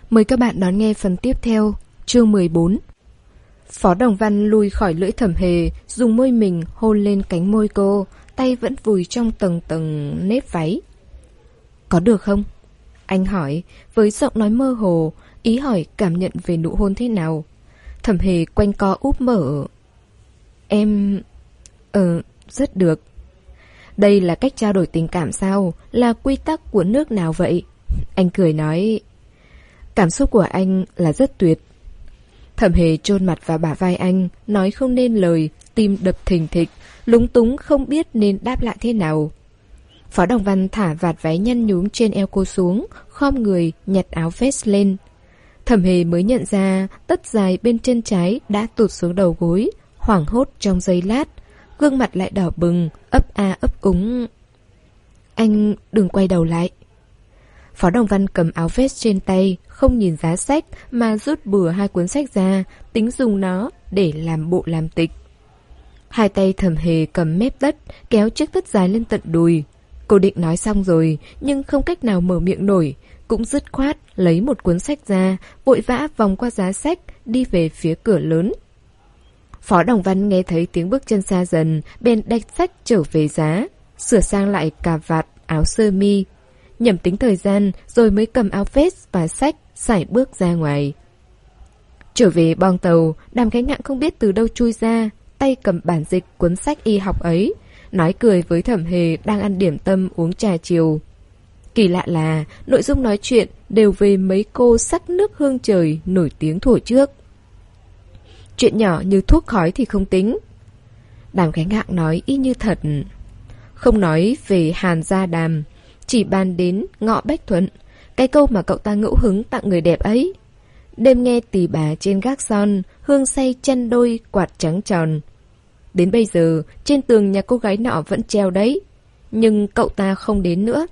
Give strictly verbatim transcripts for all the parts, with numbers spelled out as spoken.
Mời các bạn đón nghe phần tiếp theo, chương mười bốn. Phó Đồng Văn lùi khỏi lưỡi Thẩm Hề, dùng môi mình hôn lên cánh môi cô, tay vẫn vùi trong tầng tầng nếp váy. Có được không? Anh hỏi, với giọng nói mơ hồ, ý hỏi cảm nhận về nụ hôn thế nào. Thẩm Hề quanh co úp mở. Em... Ờ, rất được. Đây là cách trao đổi tình cảm sao? Là quy tắc của nước nào vậy? Anh cười nói. Cảm xúc của anh là rất tuyệt. Thẩm Hề chôn mặt vào bả vai anh, nói không nên lời, tim đập thình thịch, lúng túng không biết nên đáp lại thế nào. Phó Đồng Văn thả vạt váy nhăn nhúm trên eo cô xuống, khom người nhặt áo vest lên. Thẩm Hề mới nhận ra tất dài bên chân trái đã tụt xuống đầu gối, hoảng hốt trong giây lát, gương mặt lại đỏ bừng, ấp a ấp úng. Anh đừng quay đầu lại. Phó Đồng Văn cầm áo vest trên tay, không nhìn giá sách mà rút bừa hai cuốn sách ra, tính dùng nó để làm bộ làm tịch. Hai tay Thẩm Hề cầm mép đất, kéo chiếc tất dài lên tận đùi. Cô định nói xong rồi, nhưng không cách nào mở miệng nổi, cũng dứt khoát lấy một cuốn sách ra, vội vã vòng qua giá sách, đi về phía cửa lớn. Phó Đồng Văn nghe thấy tiếng bước chân xa dần, bèn đạch sách trở về giá, sửa sang lại cà vạt, áo sơ mi, nhẩm tính thời gian rồi mới cầm áo vest và sách sải bước ra ngoài. Trở về boong tàu, Đàm Khánh Hạng không biết từ đâu chui ra, tay cầm bản dịch cuốn sách y học ấy, nói cười với Thẩm Hề đang ăn điểm tâm uống trà chiều. Kỳ lạ là nội dung nói chuyện đều về mấy cô sắc nước hương trời nổi tiếng thuở trước. Chuyện nhỏ như thuốc khói thì không tính. Đàm Khánh Hạng nói y như thật. Không nói về Hàn Gia Đàm, chỉ bàn đến Ngọ Bách Thuận, cái câu mà cậu ta ngẫu hứng tặng người đẹp ấy. Đêm nghe tỳ bà trên gác son, hương say chân đôi quạt trắng tròn. Đến bây giờ, trên tường nhà cô gái nọ vẫn treo đấy, nhưng cậu ta không đến nữa.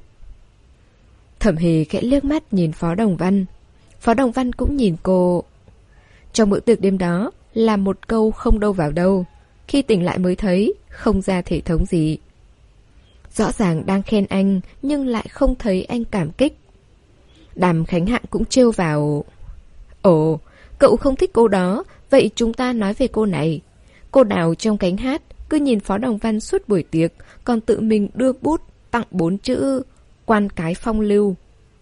Thẩm Hề khẽ liếc mắt nhìn Phó Đồng Văn. Phó Đồng Văn cũng nhìn cô. Trong bữa tiệc đêm đó là một câu không đâu vào đâu, khi tỉnh lại mới thấy không ra thể thống gì. Rõ ràng đang khen anh, nhưng lại không thấy anh cảm kích. Đàm Khánh Hạng cũng trêu vào. Ồ, cậu không thích cô đó, vậy chúng ta nói về cô này. Cô nào trong cánh hát cứ nhìn Phó Đồng Văn suốt buổi tiệc, còn tự mình đưa bút tặng bốn chữ quan cái phong lưu.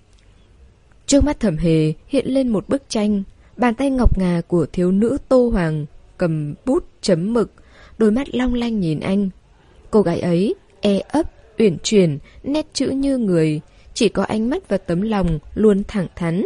Trước mắt Thẩm Hề hiện lên một bức tranh, bàn tay ngọc ngà của thiếu nữ Tô Hoàng cầm bút chấm mực, đôi mắt long lanh nhìn anh. Cô gái ấy e ấp, uyển chuyển, nét chữ như người, chỉ có ánh mắt và tấm lòng luôn thẳng thắn.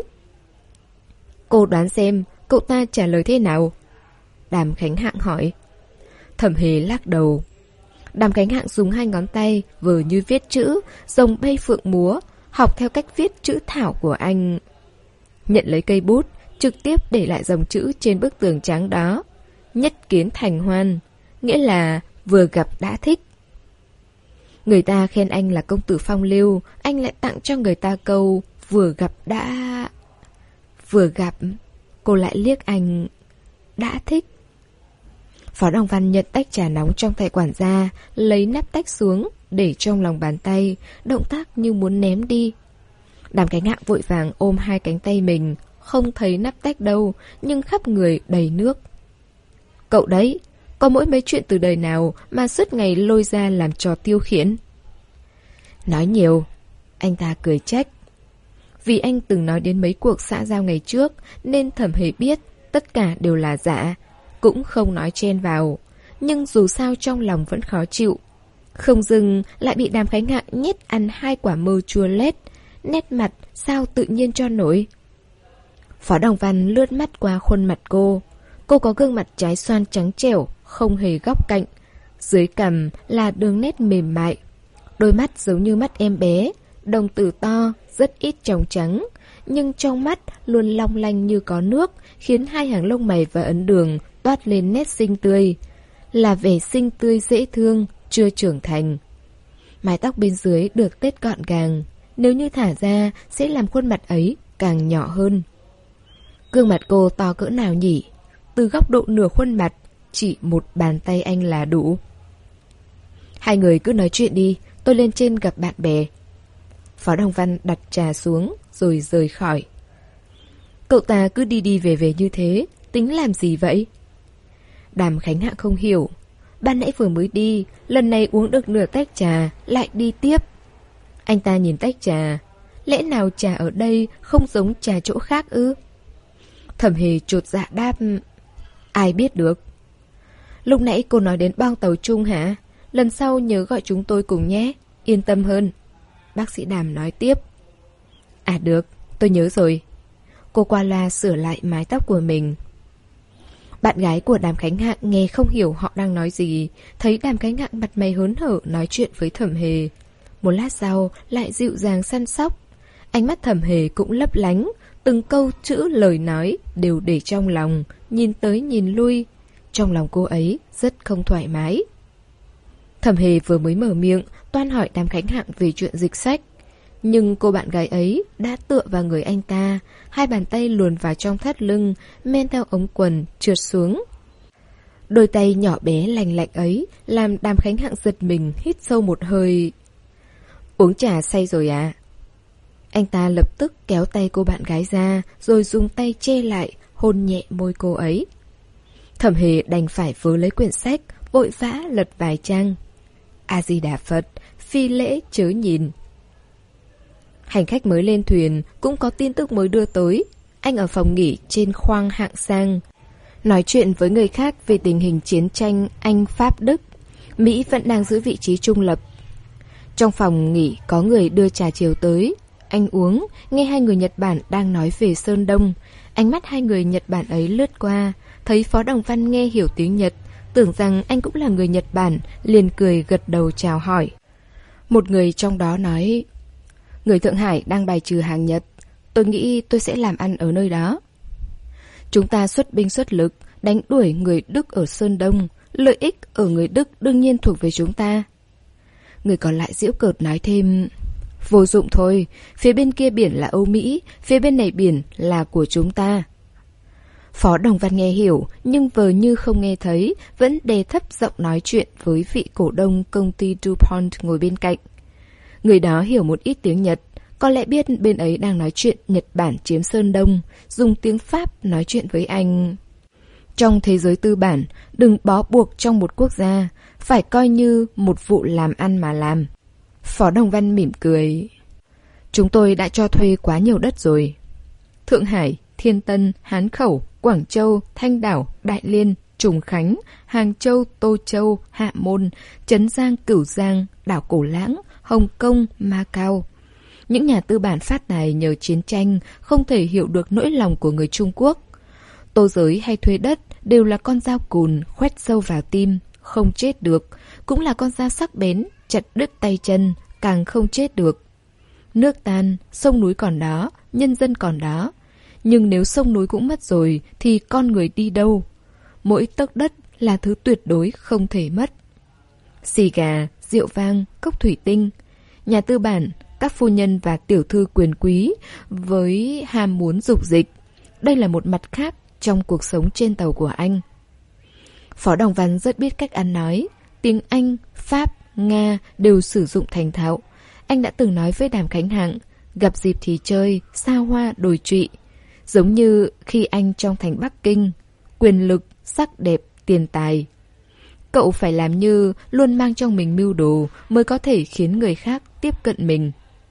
Cô đoán xem cậu ta trả lời thế nào? Đàm Khánh Hạng hỏi. Thẩm Hề lắc đầu. Đàm Khánh Hạng dùng hai ngón tay vờ như viết chữ, rồng bay phượng múa, học theo cách viết chữ thảo của anh. Nhận lấy cây bút, trực tiếp để lại dòng chữ trên bức tường trắng đó. Nhất kiến thành hoan, nghĩa là vừa gặp đã thích. Người ta khen anh là công tử phong lưu, anh lại tặng cho người ta câu vừa gặp đã... Vừa gặp, cô lại liếc anh, đã thích. Phó Đồng Văn nhận tách trà nóng trong tay quản gia, lấy nắp tách xuống, để trong lòng bàn tay, động tác như muốn ném đi. Đàm Khánh Hạng vội vàng ôm hai cánh tay mình, không thấy nắp tách đâu, nhưng khắp người đầy nước. Cậu đấy, có mỗi mấy chuyện từ đời nào mà suốt ngày lôi ra làm trò tiêu khiển? Nói nhiều, anh ta cười trách. Vì anh từng nói đến mấy cuộc xã giao ngày trước, nên Thẩm Hề biết tất cả đều là giả, cũng không nói chen vào. Nhưng dù sao trong lòng vẫn khó chịu. Không dừng lại bị Đàm Khánh Hạng nhét ăn hai quả mơ chua lét, nét mặt sao tự nhiên cho nổi. Phó Đồng Văn lướt mắt qua khuôn mặt cô. Cô có gương mặt trái xoan trắng trẻo, không hề góc cạnh. Dưới cằm là đường nét mềm mại. Đôi mắt giống như mắt em bé, đồng tử to, rất ít tròng trắng, nhưng trong mắt luôn long lanh như có nước, khiến hai hàng lông mày và ấn đường toát lên nét xinh tươi. Là vẻ xinh tươi dễ thương, chưa trưởng thành. Mái tóc bên dưới được tết gọn gàng, nếu như thả ra sẽ làm khuôn mặt ấy càng nhỏ hơn. Gương mặt cô to cỡ nào nhỉ? Từ góc độ nửa khuôn mặt, chỉ một bàn tay anh là đủ. Hai người cứ nói chuyện đi, tôi lên trên gặp bạn bè. Phó Đồng Văn đặt trà xuống rồi rời khỏi. Cậu ta cứ đi đi về về như thế, tính làm gì vậy? Đàm Khánh Hạng không hiểu. Ban nãy vừa mới đi, lần này uống được nửa tách trà, lại đi tiếp. Anh ta nhìn tách trà. Lẽ nào trà ở đây không giống trà chỗ khác ư? Thẩm Hề chột dạ đáp. Ai biết được. Lúc nãy cô nói đến bong tàu chung hả? Lần sau nhớ gọi chúng tôi cùng nhé, yên tâm hơn. Bác sĩ Đàm nói tiếp. À được, tôi nhớ rồi. Cô qua loa sửa lại mái tóc của mình. Bạn gái của Đàm Khánh Hạng nghe không hiểu họ đang nói gì. Thấy Đàm Khánh Hạng mặt mày hớn hở nói chuyện với Thẩm Hề. Một lát sau lại dịu dàng săn sóc. Ánh mắt Thẩm Hề cũng lấp lánh. Từng câu chữ lời nói đều để trong lòng, nhìn tới nhìn lui. Trong lòng cô ấy rất không thoải mái. Thẩm Hề vừa mới mở miệng toan hỏi Đàm Khánh Hạng về chuyện dịch sách. Nhưng cô bạn gái ấy đã tựa vào người anh ta, hai bàn tay luồn vào trong thắt lưng, men theo ống quần, trượt xuống. Đôi tay nhỏ bé lành lạnh ấy làm Đàm Khánh Hạng giật mình, hít sâu một hơi. Uống trà say rồi à? Anh ta lập tức kéo tay cô bạn gái ra, rồi dùng tay che lại, hôn nhẹ môi cô ấy. Thẩm Hề đành phải vớ lấy quyển sách, vội vã lật vài trang. A-di-đà Phật, phi lễ chớ nhìn. Hành khách mới lên thuyền cũng có tin tức mới đưa tới. Anh ở phòng nghỉ trên khoang hạng sang, nói chuyện với người khác về tình hình chiến tranh Anh-Pháp-Đức. Mỹ vẫn đang giữ vị trí trung lập. Trong phòng nghỉ có người đưa trà chiều tới. Anh uống, nghe hai người Nhật Bản đang nói về Sơn Đông. Ánh mắt hai người Nhật Bản ấy lướt qua, thấy Phó Đồng Văn nghe hiểu tiếng Nhật, tưởng rằng anh cũng là người Nhật Bản, liền cười gật đầu chào hỏi. Một người trong đó nói, người Thượng Hải đang bài trừ hàng Nhật, tôi nghĩ tôi sẽ làm ăn ở nơi đó. Chúng ta xuất binh xuất lực, đánh đuổi người Đức ở Sơn Đông, lợi ích ở người Đức đương nhiên thuộc về chúng ta. Người còn lại giễu cợt nói thêm, vô dụng thôi, phía bên kia biển là Âu Mỹ, phía bên này biển là của chúng ta. Phó Đồng Văn nghe hiểu, nhưng vờ như không nghe thấy, vẫn đề thấp giọng nói chuyện với vị cổ đông công ty DuPont ngồi bên cạnh. Người đó hiểu một ít tiếng Nhật, có lẽ biết bên ấy đang nói chuyện Nhật Bản chiếm Sơn Đông, dùng tiếng Pháp nói chuyện với anh. Trong thế giới tư bản, đừng bó buộc trong một quốc gia, phải coi như một vụ làm ăn mà làm. Phó Đồng Văn mỉm cười. Chúng tôi đã cho thuê quá nhiều đất rồi. Thượng Hải, Thiên Tân, Hán Khẩu, Quảng Châu, Thanh Đảo, Đại Liên, Trùng Khánh, Hàng Châu, Tô Châu, Hạ Môn, Trấn Giang, Cửu Giang, đảo Cổ Lãng, Hồng Kông, Macau. Những nhà tư bản phát tài nhờ chiến tranh không thể hiểu được nỗi lòng của người Trung Quốc. Tô giới hay thuê đất đều là con dao cùn khoét sâu vào tim, không chết được, cũng là con dao sắc bén, chặt đứt tay chân, càng không chết được. Nước tan, sông núi còn đó, nhân dân còn đó. Nhưng nếu sông núi cũng mất rồi thì con người đi đâu? Mỗi tấc đất là thứ tuyệt đối không thể mất. Xì gà, rượu vang, cốc thủy tinh. Nhà tư bản, các phu nhân và tiểu thư quyền quý với ham muốn dục dịch. Đây là một mặt khác trong cuộc sống trên tàu của anh. Phó Đồng Văn rất biết cách ăn nói. Tiếng Anh, Pháp, Nga đều sử dụng thành thạo. Anh đã từng nói với Đàm Khánh Hạng, gặp dịp thì chơi, xa hoa đồi trụy. Giống như khi anh trong thành Bắc Kinh, quyền lực, sắc đẹp, tiền tài. Cậu phải làm như luôn mang trong mình mưu đồ mới có thể khiến người khác tiếp cận mình.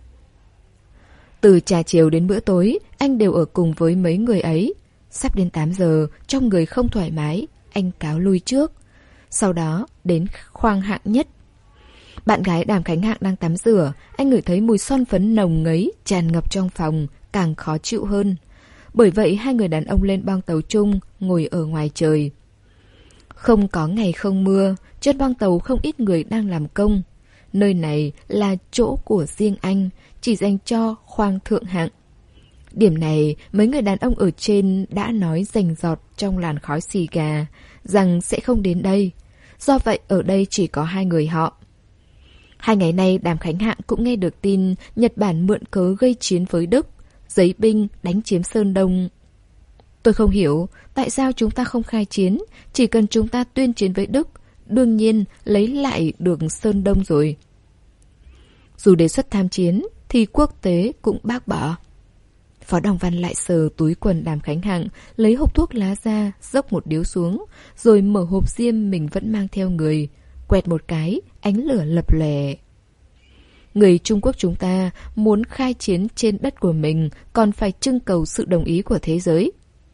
Từ trà chiều đến bữa tối, anh đều ở cùng với mấy người ấy. Sắp đến tám giờ, trong người không thoải mái, anh cáo lui trước. Sau đó đến khoang hạng nhất. Bạn gái Đàm Khánh Hạng đang tắm rửa, anh ngửi thấy mùi son phấn nồng ngấy tràn ngập trong phòng, càng khó chịu hơn. Bởi vậy hai người đàn ông lên bong tàu chung, ngồi ở ngoài trời. Không có ngày không mưa, trên bong tàu không ít người đang làm công. Nơi này là chỗ của riêng anh, chỉ dành cho khoang thượng hạng. Điểm này mấy người đàn ông ở trên đã nói rành rọt trong làn khói xì gà, rằng sẽ không đến đây. Do vậy ở đây chỉ có hai người họ. Hai ngày nay Đàm Khánh Hạng cũng nghe được tin Nhật Bản mượn cớ gây chiến với Đức, giấy binh đánh chiếm Sơn Đông. Tôi không hiểu tại sao chúng ta không khai chiến, chỉ cần chúng ta tuyên chiến với Đức, đương nhiên lấy lại được Sơn Đông rồi. Dù đề xuất tham chiến thì quốc tế cũng bác bỏ. Phó Đồng Văn lại sờ túi quần Đàm Khánh Hạng, lấy hộp thuốc lá ra, dốc một điếu xuống, rồi mở hộp diêm mình vẫn mang theo người. Quẹt một cái, ánh lửa lập lòe. Người Trung Quốc chúng ta muốn khai chiến trên đất của mình còn phải trưng cầu sự đồng ý của thế giới.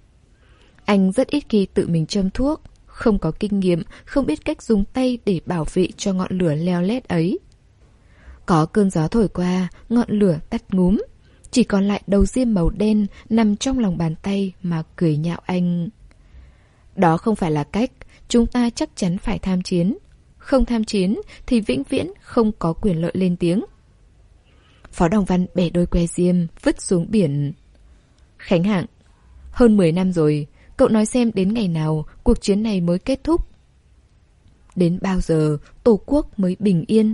Anh rất ít khi tự mình châm thuốc, không có kinh nghiệm, không biết cách dùng tay để bảo vệ cho ngọn lửa leo lét ấy. Có cơn gió thổi qua, ngọn lửa tắt ngúm. Chỉ còn lại đầu diêm màu đen nằm trong lòng bàn tay mà cười nhạo anh. Đó không phải là cách, chúng ta chắc chắn phải tham chiến. Không tham chiến thì vĩnh viễn không có quyền lợi lên tiếng. Phó Đồng Văn bẻ đôi que diêm, vứt xuống biển. Khánh Hạng, hơn mười năm rồi, cậu nói xem đến ngày nào cuộc chiến này mới kết thúc? Đến bao giờ Tổ quốc mới bình yên?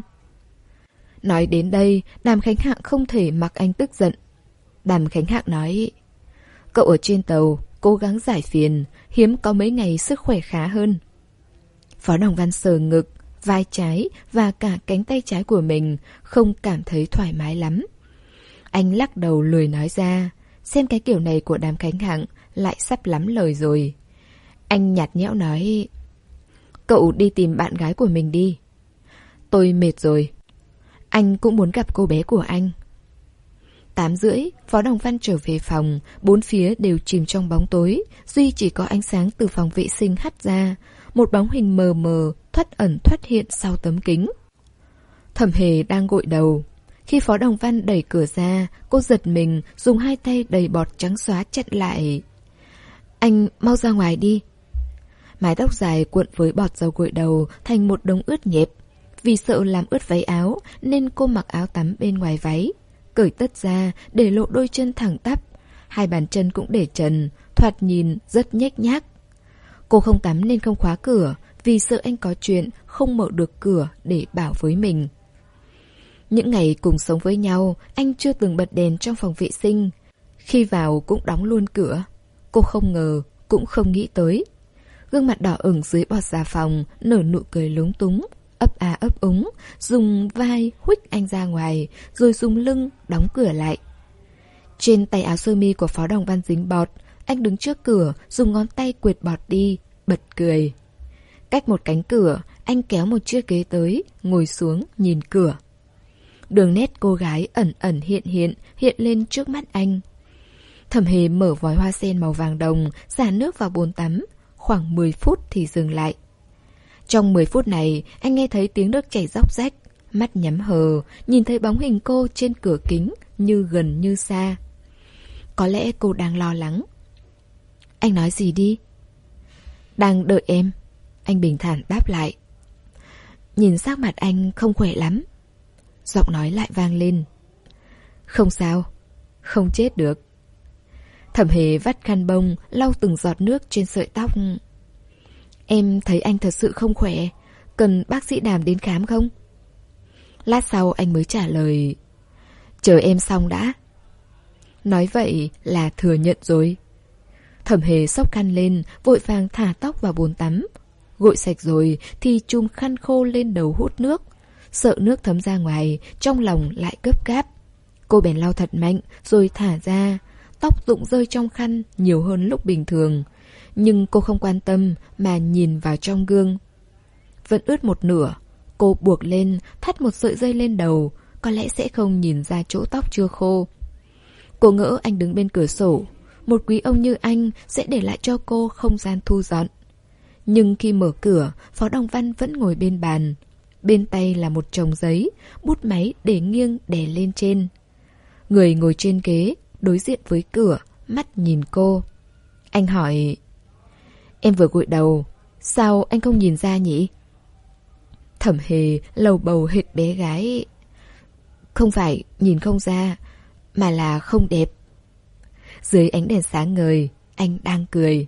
Nói đến đây, Đàm Khánh Hạng không thể mặc anh tức giận. Đàm Khánh Hạng nói, cậu ở trên tàu, cố gắng giải phiền, hiếm có mấy ngày sức khỏe khá hơn. Phó Đồng Văn sờ ngực, vai trái và cả cánh tay trái của mình, không cảm thấy thoải mái lắm. Anh lắc đầu lười nói ra, xem cái kiểu này của Đàm Khánh Hạng lại sắp lắm lời rồi. Anh nhạt nhẽo nói, cậu đi tìm bạn gái của mình đi. Tôi mệt rồi. Anh cũng muốn gặp cô bé của anh. Tám rưỡi, Phó Đồng Văn trở về phòng, bốn phía đều chìm trong bóng tối, duy chỉ có ánh sáng từ phòng vệ sinh hắt ra, một bóng hình mờ mờ, thoắt ẩn thoắt hiện sau tấm kính. Thẩm Hề đang gội đầu. Khi Phó Đồng Văn đẩy cửa ra, cô giật mình, dùng hai tay đầy bọt trắng xóa chặn lại. Anh mau ra ngoài đi. Mái tóc dài cuộn với bọt dầu gội đầu thành một đống ướt nhẹp. Vì sợ làm ướt váy áo nên cô mặc áo tắm bên ngoài váy, cởi tất ra để lộ đôi chân thẳng tắp, hai bàn chân cũng để trần, thoạt nhìn rất nhếch nhác. Cô không tắm nên không khóa cửa, vì sợ anh có chuyện không mở được cửa để bảo với mình. Những ngày cùng sống với nhau, anh chưa từng bật đèn trong phòng vệ sinh. Khi vào cũng đóng luôn cửa. Cô không ngờ, cũng không nghĩ tới. Gương mặt đỏ ửng dưới bọt xà phòng, nở nụ cười lúng túng, ấp a ấp úng, dùng vai huých anh ra ngoài, rồi dùng lưng đóng cửa lại. Trên tay áo sơ mi của Phó Đồng Văn dính bọt, anh đứng trước cửa, dùng ngón tay quệt bọt đi, bật cười. Cách một cánh cửa, anh kéo một chiếc ghế tới, ngồi xuống nhìn cửa. Đường nét cô gái ẩn ẩn hiện hiện, hiện lên trước mắt anh. Thẩm Hề mở vòi hoa sen màu vàng đồng, xả nước vào bồn tắm, khoảng mười phút thì dừng lại. Trong mười phút này, anh nghe thấy tiếng nước chảy róc rách, mắt nhắm hờ, nhìn thấy bóng hình cô trên cửa kính, như gần như xa. Có lẽ cô đang lo lắng. Anh nói gì đi? Đang đợi em. Anh bình thản đáp lại. Nhìn sắc mặt anh không khỏe lắm. Giọng nói lại vang lên. Không sao, không chết được. Thẩm Hề vắt khăn bông, lau từng giọt nước trên sợi tóc. Em thấy anh thật sự không khỏe, cần bác sĩ Đàm đến khám không? Lát sau anh mới trả lời. Chờ em xong đã. Nói vậy là thừa nhận rồi. Thẩm Hề xốc khăn lên, vội vàng thả tóc vào bồn tắm. Gội sạch rồi thì chùm khăn khô lên đầu hút nước. Sợ nước thấm ra ngoài, trong lòng lại gấp gáp. Cô bèn lau thật mạnh, rồi thả ra. Tóc rụng rơi trong khăn nhiều hơn lúc bình thường. Nhưng cô không quan tâm mà nhìn vào trong gương. Vẫn ướt một nửa. Cô buộc lên, thắt một sợi dây lên đầu. Có lẽ sẽ không nhìn ra chỗ tóc chưa khô. Cô ngỡ anh đứng bên cửa sổ. Một quý ông như anh sẽ để lại cho cô không gian thu dọn. Nhưng khi mở cửa, Phó Đồng Văn vẫn ngồi bên bàn. Bên tay là một chồng giấy, bút máy để nghiêng đè lên trên. Người ngồi trên ghế, đối diện với cửa, mắt nhìn cô. Anh hỏi, em vừa gội đầu, sao anh không nhìn ra nhỉ? Thẩm Hề lầu bầu hệt bé gái. Không phải nhìn không ra, mà là không đẹp. Dưới ánh đèn sáng ngời, anh đang cười.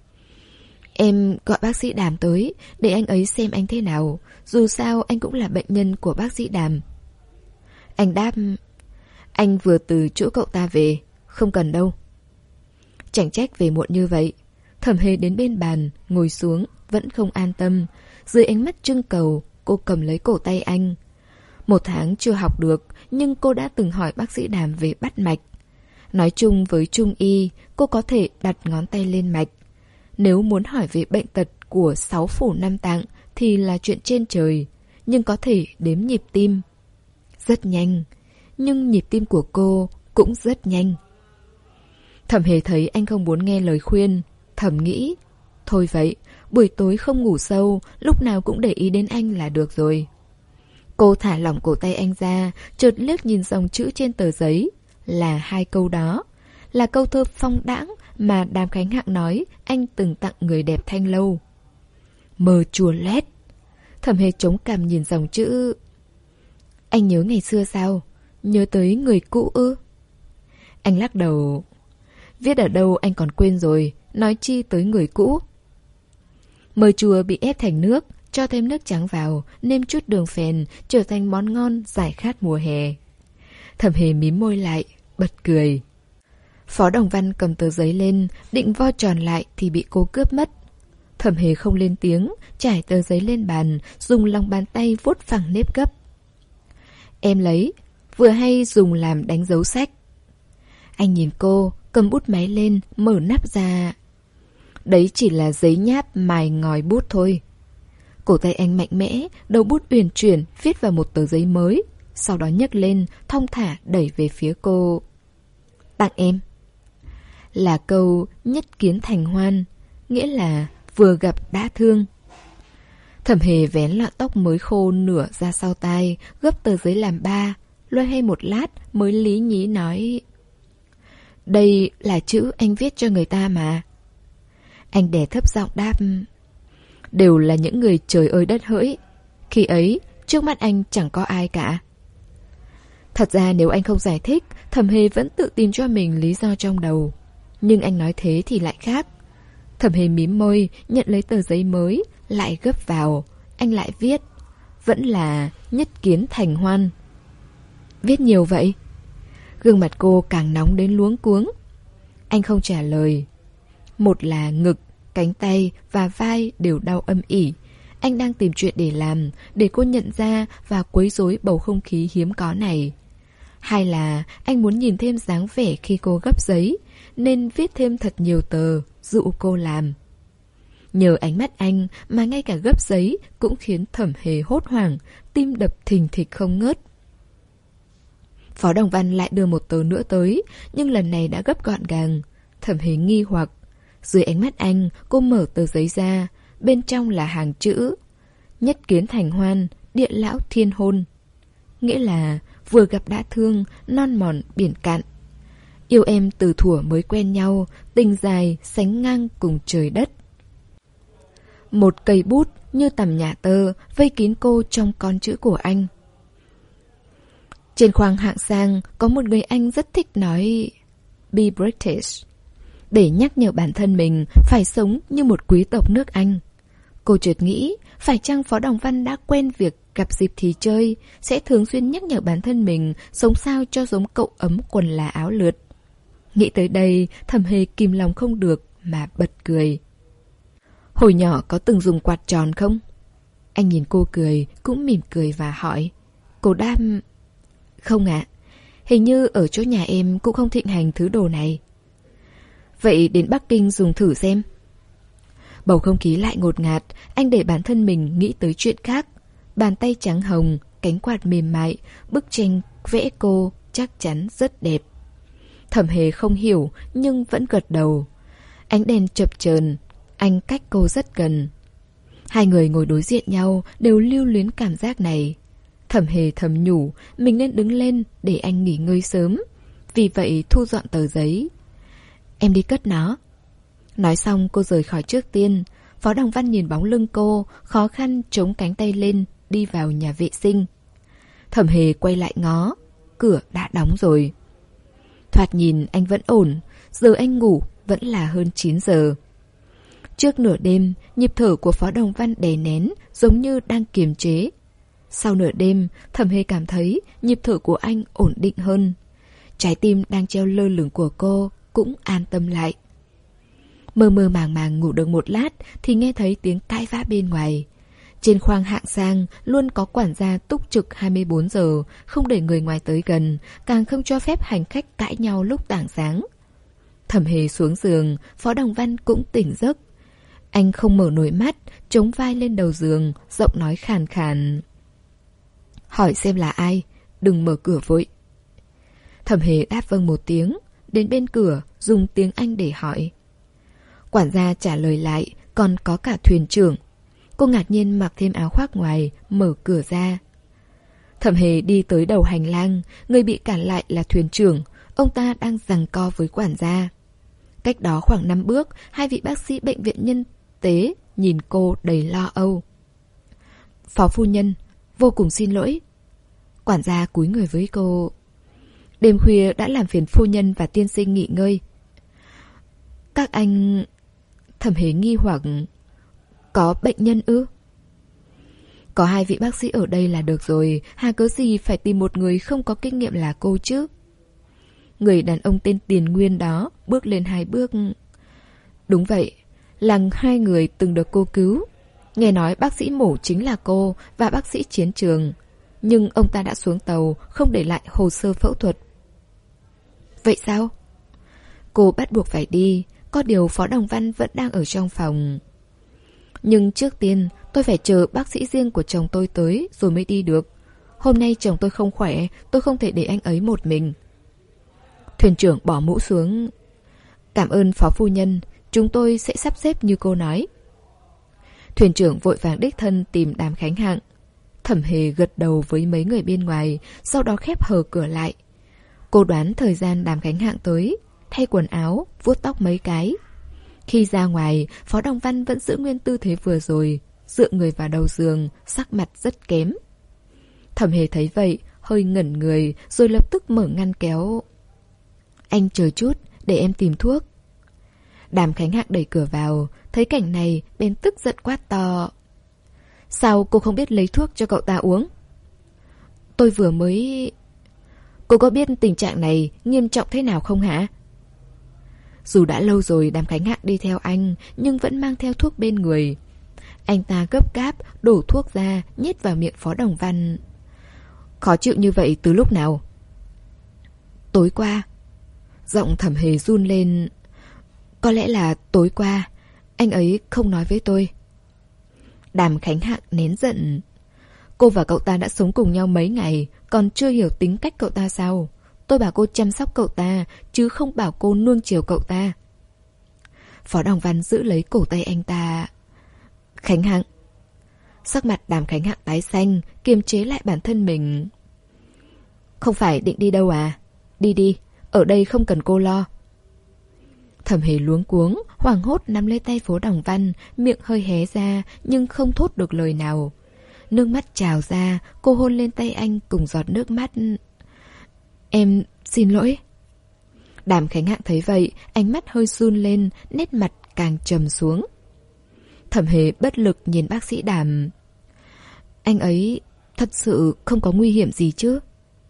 Em gọi bác sĩ Đàm tới, để anh ấy xem anh thế nào. Dù sao anh cũng là bệnh nhân của bác sĩ Đàm. Anh đáp, anh vừa từ chỗ cậu ta về, không cần đâu. Chẳng trách về muộn như vậy. Thẩm Hề đến bên bàn, ngồi xuống, vẫn không an tâm. Dưới ánh mắt trưng cầu, cô cầm lấy cổ tay anh. Một tháng chưa học được, nhưng cô đã từng hỏi bác sĩ Đàm về bắt mạch. Nói chung với Trung y, cô có thể đặt ngón tay lên mạch. Nếu muốn hỏi về bệnh tật của sáu phủ năm tạng thì là chuyện trên trời, nhưng có thể đếm nhịp tim. Rất nhanh, nhưng nhịp tim của cô cũng rất nhanh. Thẩm Hề thấy anh không muốn nghe lời khuyên, thầm nghĩ, thôi vậy, buổi tối không ngủ sâu, lúc nào cũng để ý đến anh là được rồi. Cô thả lỏng cổ tay anh ra, chợt liếc nhìn dòng chữ trên tờ giấy, là hai câu đó, là câu thơ phong đãng mà Đàm Khánh Hạng nói anh từng tặng người đẹp Thanh Lâu. Mờ chùa lét. Thẩm Hề chống cằm nhìn dòng chữ. Anh nhớ ngày xưa sao? Nhớ tới người cũ ư? Anh lắc đầu. Viết ở đâu anh còn quên rồi, nói chi tới người cũ. Mờ chùa bị ép thành nước, cho thêm nước trắng vào, nêm chút đường phèn, trở thành món ngon giải khát mùa hè. Thẩm Hề mím môi lại, bật cười. Phó Đồng Văn cầm tờ giấy lên, định vo tròn lại thì bị cô cướp mất. Thẩm Hề không lên tiếng, trải tờ giấy lên bàn, dùng lòng bàn tay vuốt phẳng nếp gấp. Em lấy, vừa hay dùng làm đánh dấu sách. Anh nhìn cô, cầm bút máy lên, mở nắp ra. Đấy chỉ là giấy nháp mài ngòi bút thôi. Cổ tay anh mạnh mẽ, đầu bút uyển chuyển viết vào một tờ giấy mới, sau đó nhấc lên, thong thả đẩy về phía cô. Tặng em. Là câu nhất kiến thành hoan, nghĩa là vừa gặp đã thương. Thẩm Hề vén lọn tóc mới khô nửa ra sau tai, gấp tờ giấy làm ba, loay hay một lát mới lý nhí nói. Đây là chữ anh viết cho người ta mà. Anh đè thấp giọng đáp. Đều là những người trời ơi đất hỡi. Khi ấy, trước mắt anh chẳng có ai cả. Thật ra nếu anh không giải thích, Thẩm Hề vẫn tự tìm cho mình lý do trong đầu. Nhưng anh nói thế thì lại khác. Thẩm Hề mím môi, nhận lấy tờ giấy mới, lại gấp vào. Anh lại viết. Vẫn là nhất kiến thành hoan. Viết nhiều vậy? Gương mặt cô càng nóng đến luống cuống. Anh không trả lời. Một là ngực, cánh tay và vai đều đau âm ỉ. Anh đang tìm chuyện để làm, để cô nhận ra và quấy rối bầu không khí hiếm có này. Hai là anh muốn nhìn thêm dáng vẻ khi cô gấp giấy, nên viết thêm thật nhiều tờ, dụ cô làm. Nhờ ánh mắt anh mà ngay cả gấp giấy cũng khiến Thẩm Hề hốt hoảng, tim đập thình thịch không ngớt. Phó Đồng Văn lại đưa một tờ nữa tới, nhưng lần này đã gấp gọn gàng. Thẩm Hề nghi hoặc. Dưới ánh mắt anh, cô mở tờ giấy ra, bên trong là hàng chữ. Nhất kiến thành hoan, địa lão thiên hôn. Nghĩa là vừa gặp đã thương, non mòn biển cạn. Yêu em từ thuở mới quen nhau, tình dài sánh ngang cùng trời đất. Một cây bút như tằm nhà tơ vây kín cô trong con chữ của anh. Trên khoang hạng sang có một người anh rất thích nói Be British, để nhắc nhở bản thân mình phải sống như một quý tộc nước Anh. Cô chợt nghĩ, phải chăng Phó Đồng Văn đã quen việc gặp dịp thì chơi, sẽ thường xuyên nhắc nhở bản thân mình sống sao cho giống cậu ấm quần là áo lượt. Nghĩ tới đây, Thẩm Hề kìm lòng không được mà bật cười. Hồi nhỏ có từng dùng quạt tròn không? Anh nhìn cô cười, cũng mỉm cười và hỏi. Cô đáp, không ạ, hình như ở chỗ nhà em cũng không thịnh hành thứ đồ này. Vậy đến Bắc Kinh dùng thử xem. Bầu không khí lại ngột ngạt, anh để bản thân mình nghĩ tới chuyện khác. Bàn tay trắng hồng, cánh quạt mềm mại, bức tranh vẽ cô chắc chắn rất đẹp. Thẩm Hề không hiểu nhưng vẫn gật đầu. Ánh đèn chập chờn, anh cách cô rất gần. Hai người ngồi đối diện nhau đều lưu luyến cảm giác này. Thẩm Hề thầm nhủ mình nên đứng lên để anh nghỉ ngơi sớm. Vì vậy thu dọn tờ giấy. Em đi cất nó. Nói xong cô rời khỏi trước tiên. Phó Đồng Văn nhìn bóng lưng cô, khó khăn chống cánh tay lên, đi vào nhà vệ sinh. Thẩm Hề quay lại ngó. Cửa đã đóng rồi. Thoạt nhìn anh vẫn ổn. Giờ anh ngủ vẫn là hơn chín giờ. Trước nửa đêm, nhịp thở của Phó Đồng Văn đè nén, giống như đang kiềm chế. Sau nửa đêm, Thẩm Hề cảm thấy nhịp thở của anh ổn định hơn. Trái tim đang treo lơ lửng của cô cũng an tâm lại. Mơ mơ màng màng ngủ được một lát thì nghe thấy tiếng cãi vã bên ngoài. Trên khoang hạng sang luôn có quản gia túc trực hai mươi bốn giờ, không để người ngoài tới gần, càng không cho phép hành khách cãi nhau lúc tảng sáng. Thẩm Hề xuống giường, Phó Đồng Văn cũng tỉnh giấc. Anh không mở nổi mắt, chống vai lên đầu giường, giọng nói khàn khàn. Hỏi xem là ai, đừng mở cửa vội. Thẩm Hề đáp vâng một tiếng, đến bên cửa, dùng tiếng Anh để hỏi. Quản gia trả lời lại, còn có cả thuyền trưởng. Cô ngạc nhiên mặc thêm áo khoác ngoài, mở cửa ra. Thẩm Hề đi tới đầu hành lang, người bị cản lại là thuyền trưởng, ông ta đang giằng co với quản gia. Cách đó khoảng năm bước, hai vị bác sĩ bệnh viện nhân tế nhìn cô đầy lo âu. Phó phu nhân, vô cùng xin lỗi. Quản gia cúi người với cô. Đêm khuya đã làm phiền phu nhân và tiên sinh nghỉ ngơi. Các anh... Thẩm Hề nghi hoặc. Có bệnh nhân ư? Có hai vị bác sĩ ở đây là được rồi, hà cớ gì phải tìm một người không có kinh nghiệm là cô chứ? Người đàn ông tên Tiền Nguyên đó bước lên hai bước. Đúng vậy, là hai người từng được cô cứu. Nghe nói bác sĩ mổ chính là cô và bác sĩ chiến trường. Nhưng ông ta đã xuống tàu, không để lại hồ sơ phẫu thuật. Vậy sao? Cô bắt buộc phải đi, có điều Phó Đồng Văn vẫn đang ở trong phòng. Nhưng trước tiên, tôi phải chờ bác sĩ riêng của chồng tôi tới rồi mới đi được. Hôm nay chồng tôi không khỏe, tôi không thể để anh ấy một mình. Thuyền trưởng bỏ mũ xuống. Cảm ơn Phó phu nhân, chúng tôi sẽ sắp xếp như cô nói. Thuyền trưởng vội vàng đích thân tìm Đàm Khánh Hạng. Thẩm Hề gật đầu với mấy người bên ngoài, sau đó khép hờ cửa lại. Cô đoán thời gian Đàm Khánh Hạng tới, thay quần áo, vuốt tóc mấy cái. Khi ra ngoài, Phó Đồng Văn vẫn giữ nguyên tư thế vừa rồi, dựa người vào đầu giường, sắc mặt rất kém. Thẩm Hề thấy vậy, hơi ngẩn người, rồi lập tức mở ngăn kéo. Anh chờ chút, để em tìm thuốc. Đàm Khánh Hạng đẩy cửa vào, thấy cảnh này, bèn tức giận quát to. Sao cô không biết lấy thuốc cho cậu ta uống? Tôi vừa mới... Cô có biết tình trạng này nghiêm trọng thế nào không hả? Dù đã lâu rồi Đàm Khánh Hạng đi theo anh, nhưng vẫn mang theo thuốc bên người. Anh ta gấp gáp, đổ thuốc ra, nhét vào miệng Phó Đồng Văn. Khó chịu như vậy từ lúc nào? Tối qua. Giọng Thẩm Hề run lên. Có lẽ là tối qua, anh ấy không nói với tôi. Đàm Khánh Hạng nén giận. Cô và cậu ta đã sống cùng nhau mấy ngày, còn chưa hiểu tính cách cậu ta sao? Tôi bảo cô chăm sóc cậu ta, chứ không bảo cô nuông chiều cậu ta. Phó Đồng Văn giữ lấy cổ tay anh ta. Khánh Hạng. Sắc mặt Đàm Khánh Hạng tái xanh, kiềm chế lại bản thân mình. Không phải định đi đâu à? Đi đi, ở đây không cần cô lo. Thẩm Hề luống cuống, hoảng hốt nắm lấy tay Phó Đồng Văn, miệng hơi hé ra, nhưng không thốt được lời nào. Nước mắt trào ra, cô hôn lên tay anh cùng giọt nước mắt. Em xin lỗi. Đàm Khánh Hạng thấy vậy, ánh mắt hơi run lên, nét mặt càng trầm xuống. Thẩm Hề bất lực nhìn bác sĩ Đàm. Anh ấy thật sự không có nguy hiểm gì chứ?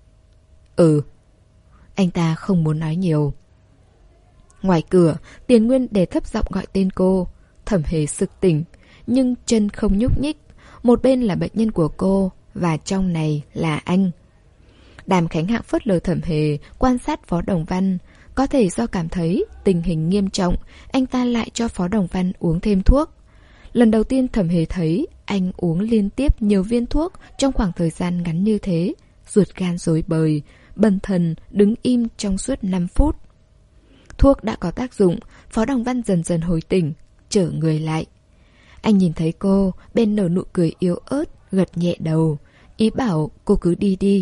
Ừ. Anh ta không muốn nói nhiều. Ngoài cửa, Tiền Nguyên đè thấp giọng gọi tên cô. Thẩm Hề sực tỉnh, nhưng chân không nhúc nhích. Một bên là bệnh nhân của cô, và trong này là anh. Đàm Khánh Hạng phớt lờ Thẩm Hề, quan sát Phó Đồng Văn. Có thể do cảm thấy tình hình nghiêm trọng, anh ta lại cho Phó Đồng Văn uống thêm thuốc. Lần đầu tiên Thẩm Hề thấy anh uống liên tiếp nhiều viên thuốc trong khoảng thời gian ngắn như thế. Ruột gan rối bời, bần thần đứng im trong suốt năm phút. Thuốc đã có tác dụng, Phó Đồng Văn dần dần hồi tỉnh, trở người lại. Anh nhìn thấy cô, bên nở nụ cười yếu ớt, gật nhẹ đầu, ý bảo cô cứ đi đi.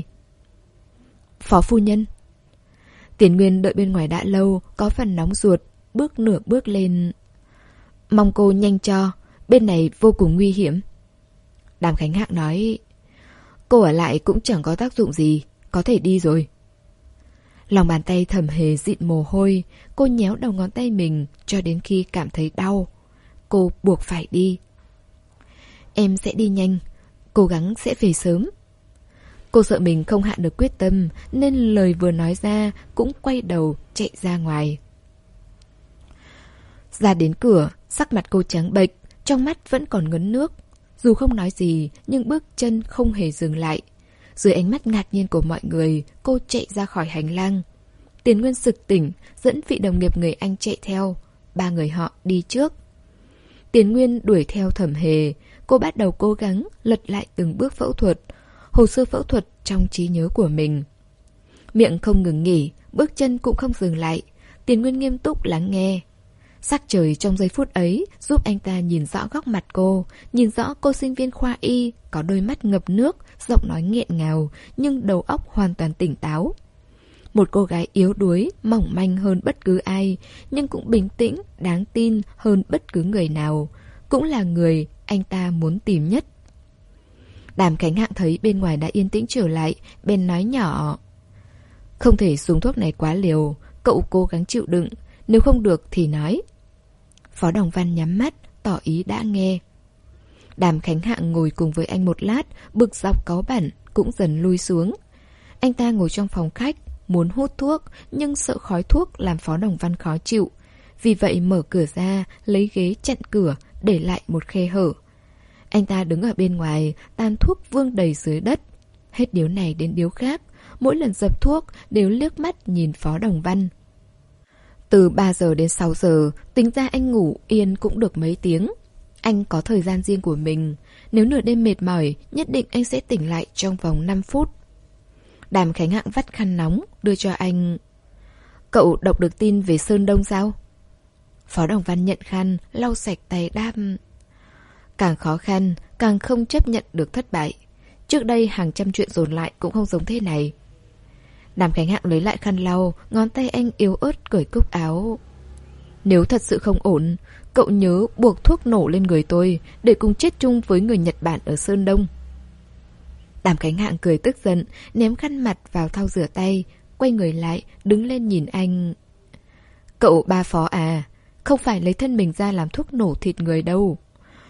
Phó phu nhân. Tiền Nguyên đợi bên ngoài đã lâu, có phần nóng ruột, bước nửa bước lên. Mong cô nhanh cho, bên này vô cùng nguy hiểm. Đàm Khánh Hạng nói. Cô ở lại cũng chẳng có tác dụng gì, có thể đi rồi. Lòng bàn tay Thẩm Hề dịn mồ hôi, cô nhéo đầu ngón tay mình cho đến khi cảm thấy đau. Cô buộc phải đi. Em sẽ đi nhanh, cố gắng sẽ về sớm. Cô sợ mình không hạ được quyết tâm, nên lời vừa nói ra cũng quay đầu chạy ra ngoài. Ra đến cửa, sắc mặt cô trắng bệch, trong mắt vẫn còn ngấn nước. Dù không nói gì, nhưng bước chân không hề dừng lại. Dưới ánh mắt ngạc nhiên của mọi người, cô chạy ra khỏi hành lang. Tiền Nguyên sực tỉnh, dẫn vị đồng nghiệp người Anh chạy theo. Ba người họ đi trước. Tiền Nguyên đuổi theo Thẩm Hề. Cô bắt đầu cố gắng lật lại từng bước phẫu thuật, hồ sơ phẫu thuật trong trí nhớ của mình. Miệng không ngừng nghỉ, bước chân cũng không dừng lại. Tiền Nguyên nghiêm túc lắng nghe. Sắc trời trong giây phút ấy giúp anh ta nhìn rõ góc mặt cô, nhìn rõ cô sinh viên khoa y, có đôi mắt ngập nước, giọng nói nghẹn ngào, nhưng đầu óc hoàn toàn tỉnh táo. Một cô gái yếu đuối, mỏng manh hơn bất cứ ai, nhưng cũng bình tĩnh, đáng tin hơn bất cứ người nào. Cũng là người anh ta muốn tìm nhất. Đàm Khánh Hạng thấy bên ngoài đã yên tĩnh trở lại, bèn nói nhỏ: "Không thể dùng thuốc này quá liều, cậu cố gắng chịu đựng, nếu không được thì nói." Phó Đồng Văn nhắm mắt, tỏ ý đã nghe. Đàm Khánh Hạng ngồi cùng với anh một lát, bực dọc cáu bẳn cũng dần lui xuống. Anh ta ngồi trong phòng khách, muốn hút thuốc, nhưng sợ khói thuốc làm Phó Đồng Văn khó chịu. Vì vậy mở cửa ra, lấy ghế chặn cửa, để lại một khe hở. Anh ta đứng ở bên ngoài, tàn thuốc vương đầy dưới đất. Hết điếu này đến điếu khác, mỗi lần dập thuốc đều liếc mắt nhìn Phó Đồng Văn. Từ ba giờ đến sáu giờ, tính ra anh ngủ yên cũng được mấy tiếng. Anh có thời gian riêng của mình. Nếu nửa đêm mệt mỏi, nhất định anh sẽ tỉnh lại trong vòng năm phút. Đàm Khánh Hạng vắt khăn nóng, đưa cho anh. "Cậu đọc được tin về Sơn Đông sao?" Phó Đồng Văn nhận khăn, lau sạch tay đáp. Càng khó khăn, càng không chấp nhận được thất bại. Trước đây hàng trăm chuyện dồn lại cũng không giống thế này. Đàm Khánh Hạng lấy lại khăn lau, ngón tay anh yếu ớt cởi cúc áo. "Nếu thật sự không ổn, cậu nhớ buộc thuốc nổ lên người tôi, để cùng chết chung với người Nhật Bản ở Sơn Đông." Đàm Khánh Hạng cười tức giận, ném khăn mặt vào thau rửa tay, quay người lại, đứng lên nhìn anh. "Cậu ba Phó à, không phải lấy thân mình ra làm thuốc nổ thịt người đâu.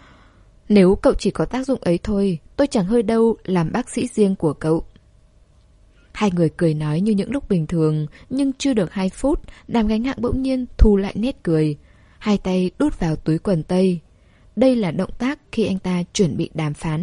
Nếu cậu chỉ có tác dụng ấy thôi, tôi chẳng hơi đâu làm bác sĩ riêng của cậu." Hai người cười nói như những lúc bình thường, nhưng chưa được hai phút, Đàm Khánh Hạng bỗng nhiên thu lại nét cười. Hai tay đút vào túi quần tây. Đây là động tác khi anh ta chuẩn bị đàm phán.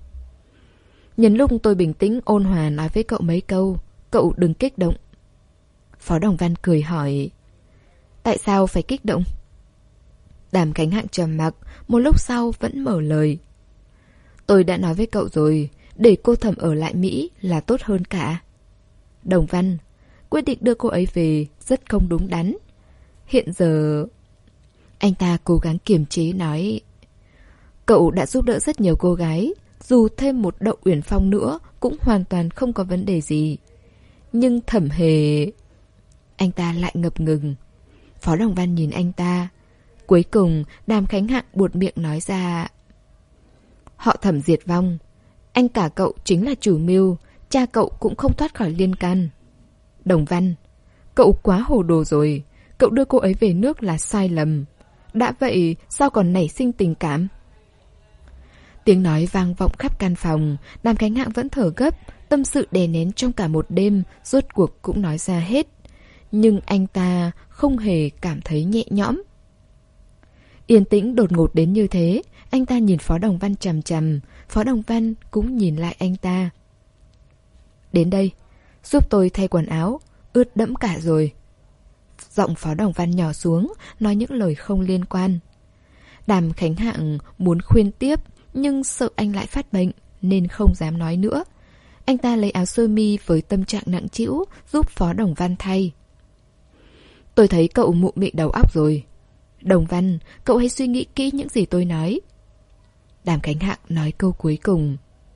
"Nhân lúc tôi bình tĩnh ôn hòa nói với cậu mấy câu, cậu đừng kích động." Phó Đồng Văn cười hỏi: "Tại sao phải kích động?" Đàm Khánh Hạng trầm mặc, một lúc sau vẫn mở lời. "Tôi đã nói với cậu rồi, để cô Thẩm ở lại Mỹ là tốt hơn cả. Đồng Văn, quyết định đưa cô ấy về rất không đúng đắn. Hiện giờ..." Anh ta cố gắng kiềm chế nói: "Cậu đã giúp đỡ rất nhiều cô gái, dù thêm một Đậu Uyển Phong nữa cũng hoàn toàn không có vấn đề gì. Nhưng Thẩm Hề..." Anh ta lại ngập ngừng. Phó Đồng Văn nhìn anh ta. Cuối cùng Đàm Khánh Hạng buột miệng nói ra: "Họ Thẩm diệt vong. Anh cả cậu chính là chủ mưu, cha cậu cũng không thoát khỏi liên can. Đồng Văn, cậu quá hồ đồ rồi. Cậu đưa cô ấy về nước là sai lầm. Đã vậy sao còn nảy sinh tình cảm?" Tiếng nói vang vọng khắp căn phòng. Đàm Khánh Hạng vẫn thở gấp, tâm sự đè nén trong cả một đêm, rốt cuộc cũng nói ra hết. Nhưng anh ta không hề cảm thấy nhẹ nhõm. Yên tĩnh đột ngột đến như thế. Anh ta nhìn Phó Đồng Văn chằm chằm. Phó Đồng Văn cũng nhìn lại anh ta. "Đến đây, giúp tôi thay quần áo, ướt đẫm cả rồi." Giọng Phó Đồng Văn nhỏ xuống, nói những lời không liên quan. Đàm Khánh Hạng muốn khuyên tiếp, nhưng sợ anh lại phát bệnh, nên không dám nói nữa. Anh ta lấy áo sơ mi với tâm trạng nặng trĩu, giúp Phó Đồng Văn thay. "Tôi thấy cậu mụ mị đầu óc rồi. Đồng Văn, cậu hãy suy nghĩ kỹ những gì tôi nói." Đàm Khánh Hạng nói câu cuối cùng.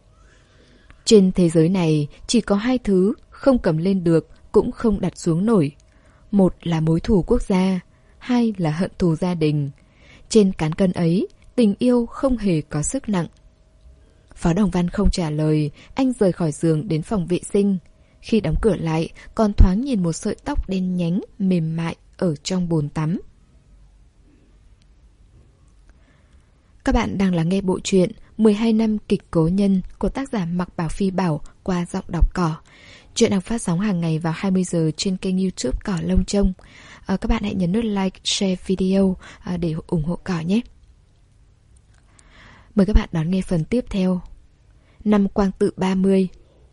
"Trên thế giới này chỉ có hai thứ không cầm lên được cũng không đặt xuống nổi. Một là mối thù quốc gia, hai là hận thù gia đình. Trên cán cân ấy, tình yêu không hề có sức nặng." Phó Đồng Văn không trả lời. Anh rời khỏi giường đến phòng vệ sinh. Khi đóng cửa lại, còn thoáng nhìn một sợi tóc đen nhánh, mềm mại ở trong bồn tắm. Các bạn đang lắng nghe bộ truyện mười hai năm kịch cố nhân của tác giả Mạc Bảo Phi Bảo qua giọng đọc Cỏ. Chuyện đang phát sóng hàng ngày vào hai mươi giờ trên kênh YouTube Cỏ Lông Trông. À, các bạn hãy nhấn nút like, share video à, để ủng hộ Cỏ nhé. Mời các bạn đón nghe phần tiếp theo. Năm Quang Tự ba mươi.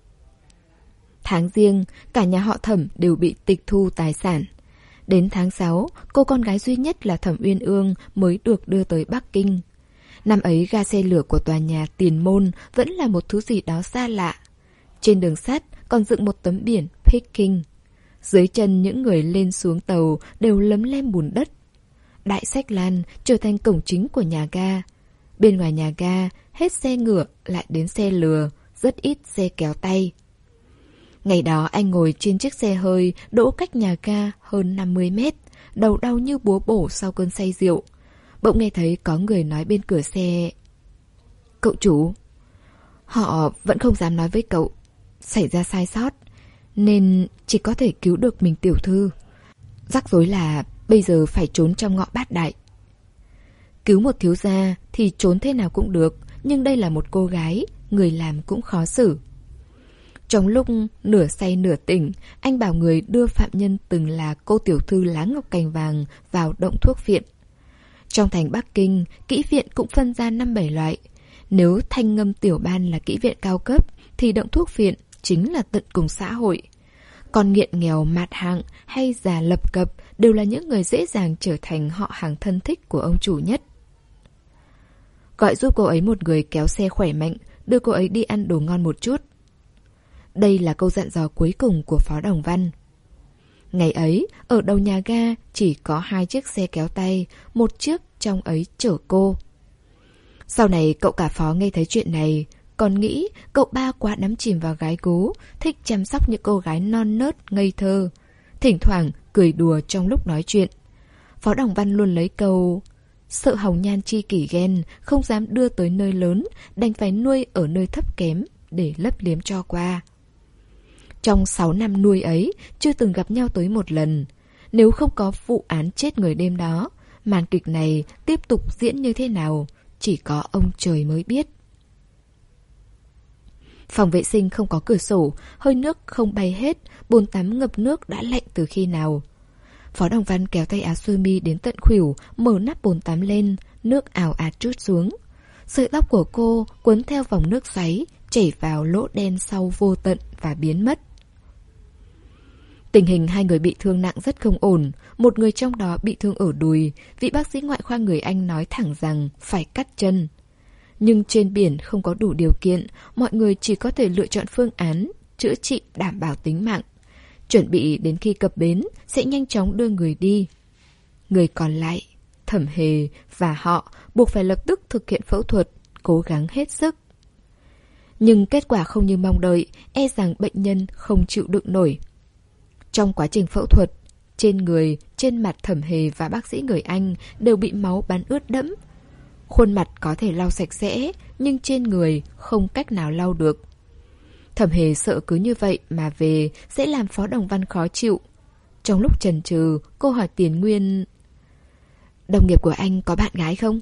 Tháng Giêng, cả nhà họ Thẩm đều bị tịch thu tài sản. Đến tháng sáu, cô con gái duy nhất là Thẩm Uyên Ương mới được đưa tới Bắc Kinh. Năm ấy ga xe lửa của tòa nhà Tiền Môn vẫn là một thứ gì đó xa lạ. Trên đường sắt còn dựng một tấm biển Peking. Dưới chân những người lên xuống tàu đều lấm lem bùn đất. Đại Sách Lan trở thành cổng chính của nhà ga. Bên ngoài nhà ga, hết xe ngựa lại đến xe lừa, rất ít xe kéo tay. Ngày đó anh ngồi trên chiếc xe hơi đỗ cách nhà ga hơn năm mươi mét, đầu đau như búa bổ sau cơn say rượu. Bỗng nghe thấy có người nói bên cửa xe: "Cậu chủ." Họ vẫn không dám nói với cậu, xảy ra sai sót, nên chỉ có thể cứu được mình tiểu thư. Rắc rối là bây giờ phải trốn trong ngõ Bát Đại. Cứu một thiếu gia thì trốn thế nào cũng được, nhưng đây là một cô gái, người làm cũng khó xử. Trong lúc nửa say nửa tỉnh, anh bảo người đưa phạm nhân từng là cô tiểu thư lá ngọc cành vàng vào động thuốc viện. Trong thành Bắc Kinh, kỹ viện cũng phân ra năm bảy loại. Nếu Thanh Ngâm Tiểu Ban là kỹ viện cao cấp, thì động thuốc viện chính là tận cùng xã hội. Còn nghiện nghèo mạt hạng hay già lập cập đều là những người dễ dàng trở thành họ hàng thân thích của ông chủ nhất. Gọi giúp cô ấy một người kéo xe khỏe mạnh, đưa cô ấy đi ăn đồ ngon một chút. Đây là câu dặn dò cuối cùng của Phó Đồng Văn. Ngày ấy, ở đầu nhà ga chỉ có hai chiếc xe kéo tay, một chiếc trong ấy chở cô. Sau này cậu cả Phó nghe thấy chuyện này, còn nghĩ cậu ba quá đắm chìm vào gái gú, thích chăm sóc những cô gái non nớt, ngây thơ. Thỉnh thoảng cười đùa trong lúc nói chuyện. Phó Đồng Văn luôn lấy câu: sợ hồng nhan chi kỷ ghen, không dám đưa tới nơi lớn, đành phải nuôi ở nơi thấp kém để lấp liếm cho qua. Trong sáu năm nuôi ấy, chưa từng gặp nhau tới một lần. Nếu không có vụ án chết người đêm đó, màn kịch này tiếp tục diễn như thế nào, chỉ có ông trời mới biết. Phòng vệ sinh không có cửa sổ, hơi nước không bay hết, bồn tắm ngập nước đã lạnh từ khi nào. Phó Đồng Văn kéo tay áo sơ mi đến tận khuỷu, mở nắp bồn tắm lên, nước ào ạt trút xuống. Sợi tóc của cô cuốn theo vòng nước xoáy, chảy vào lỗ đen sau vô tận và biến mất. Tình hình hai người bị thương nặng rất không ổn. Một người trong đó bị thương ở đùi. Vị bác sĩ ngoại khoa người Anh nói thẳng rằng phải cắt chân. Nhưng trên biển không có đủ điều kiện, mọi người chỉ có thể lựa chọn phương án chữa trị đảm bảo tính mạng. Chuẩn bị đến khi cập bến sẽ nhanh chóng đưa người đi. Người còn lại, Thẩm Hề và họ buộc phải lập tức thực hiện phẫu thuật, cố gắng hết sức. Nhưng kết quả không như mong đợi, e rằng bệnh nhân không chịu đựng nổi. Trong quá trình phẫu thuật, trên người, trên mặt Thẩm Hề và bác sĩ người Anh đều bị máu bắn ướt đẫm. Khuôn mặt có thể lau sạch sẽ, nhưng trên người không cách nào lau được. Thẩm Hề sợ cứ như vậy mà về sẽ làm Phó Đồng Văn khó chịu. Trong lúc chần chừ, cô hỏi Tiền Nguyên: đồng nghiệp của anh có bạn gái không?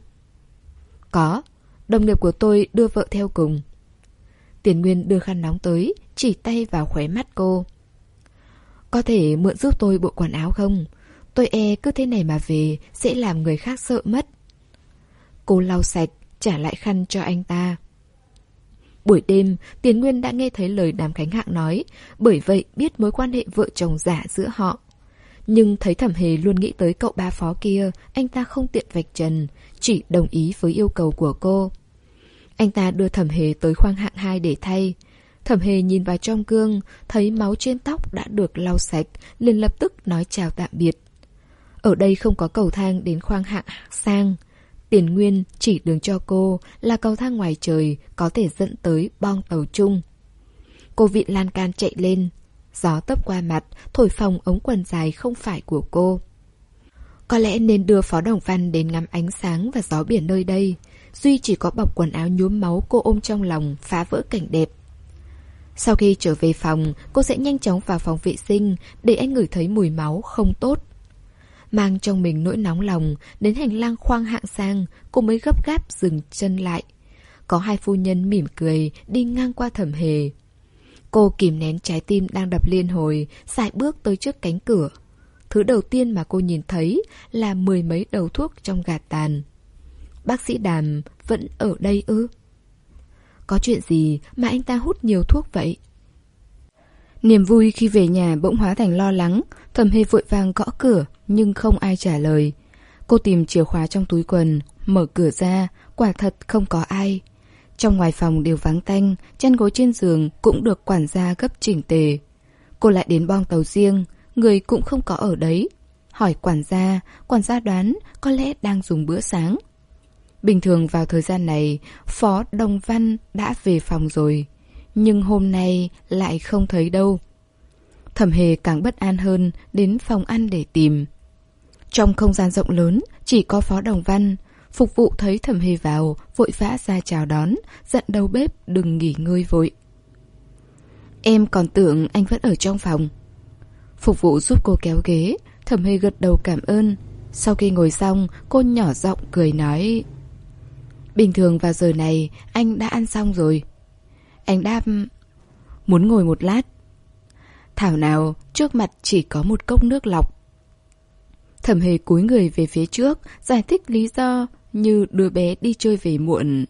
Có, đồng nghiệp của tôi đưa vợ theo cùng. Tiền Nguyên đưa khăn nóng tới, chỉ tay vào khóe mắt cô. Có thể mượn giúp tôi bộ quần áo không? Tôi e cứ thế này mà về sẽ làm người khác sợ mất. Cô lau sạch, trả lại khăn cho anh ta. Buổi đêm, Tiền Nguyên đã nghe thấy lời Đàm Khánh Hạng nói, bởi vậy biết mối quan hệ vợ chồng giả giữa họ. Nhưng thấy Thẩm Hề luôn nghĩ tới cậu ba Phó kia, anh ta không tiện vạch trần, chỉ đồng ý với yêu cầu của cô. Anh ta đưa Thẩm Hề tới khoang hạng hai để thay. Thẩm Hề nhìn vào trong gương, thấy máu trên tóc đã được lau sạch, liền lập tức nói chào tạm biệt. Ở đây không có cầu thang đến khoang hạng sang. Tiền Nguyên chỉ đường cho cô là cầu thang ngoài trời có thể dẫn tới bong tàu chung. Cô vịn lan can chạy lên. Gió tấp qua mặt, thổi phồng ống quần dài không phải của cô. Có lẽ nên đưa Phó Đồng Văn đến ngắm ánh sáng và gió biển nơi đây. Duy chỉ có bọc quần áo nhuốm máu cô ôm trong lòng, phá vỡ cảnh đẹp. Sau khi trở về phòng, cô sẽ nhanh chóng vào phòng vệ sinh để anh ngửi thấy mùi máu không tốt. Mang trong mình nỗi nóng lòng, đến hành lang khoang hạng sang, cô mới gấp gáp dừng chân lại. Có hai phu nhân mỉm cười đi ngang qua Thẩm Hề. Cô kìm nén trái tim đang đập liên hồi, sải bước tới trước cánh cửa. Thứ đầu tiên mà cô nhìn thấy là mười mấy đầu thuốc trong gạt tàn. bác sĩ Đàm vẫn ở đây ư? Có chuyện gì mà anh ta hút nhiều thuốc vậy? Niềm vui khi về nhà bỗng hóa thành lo lắng. Thẩm Hề vội vàng gõ cửa nhưng không ai trả lời. Cô tìm chìa khóa trong túi quần, mở cửa ra, quả thật không có ai. Trong ngoài phòng đều vắng tanh, chăn gối trên giường cũng được quản gia gấp chỉnh tề. Cô lại đến boong tàu riêng, người cũng không có ở đấy. Hỏi quản gia, quản gia đoán có lẽ đang dùng bữa sáng. Bình thường vào thời gian này, Phó Đồng Văn đã về phòng rồi, nhưng hôm nay lại không thấy đâu. Thẩm Hề càng bất an hơn, đến phòng ăn để tìm. Trong không gian rộng lớn, chỉ có Phó Đồng Văn. Phục vụ thấy Thẩm Hề vào, vội vã ra chào đón, dặn đầu bếp đừng nghỉ ngơi vội. Em còn tưởng anh vẫn ở trong phòng. Phục vụ giúp cô kéo ghế, Thẩm Hề gật đầu cảm ơn. Sau khi ngồi xong, cô nhỏ giọng cười nói: Bình thường vào giờ này, anh đã ăn xong rồi. Anh đáp: Muốn ngồi một lát. Thảo nào, trước mặt chỉ có một cốc nước lọc. Thẩm Hề cúi người về phía trước, giải thích lý do như đứa bé đi chơi về muộn.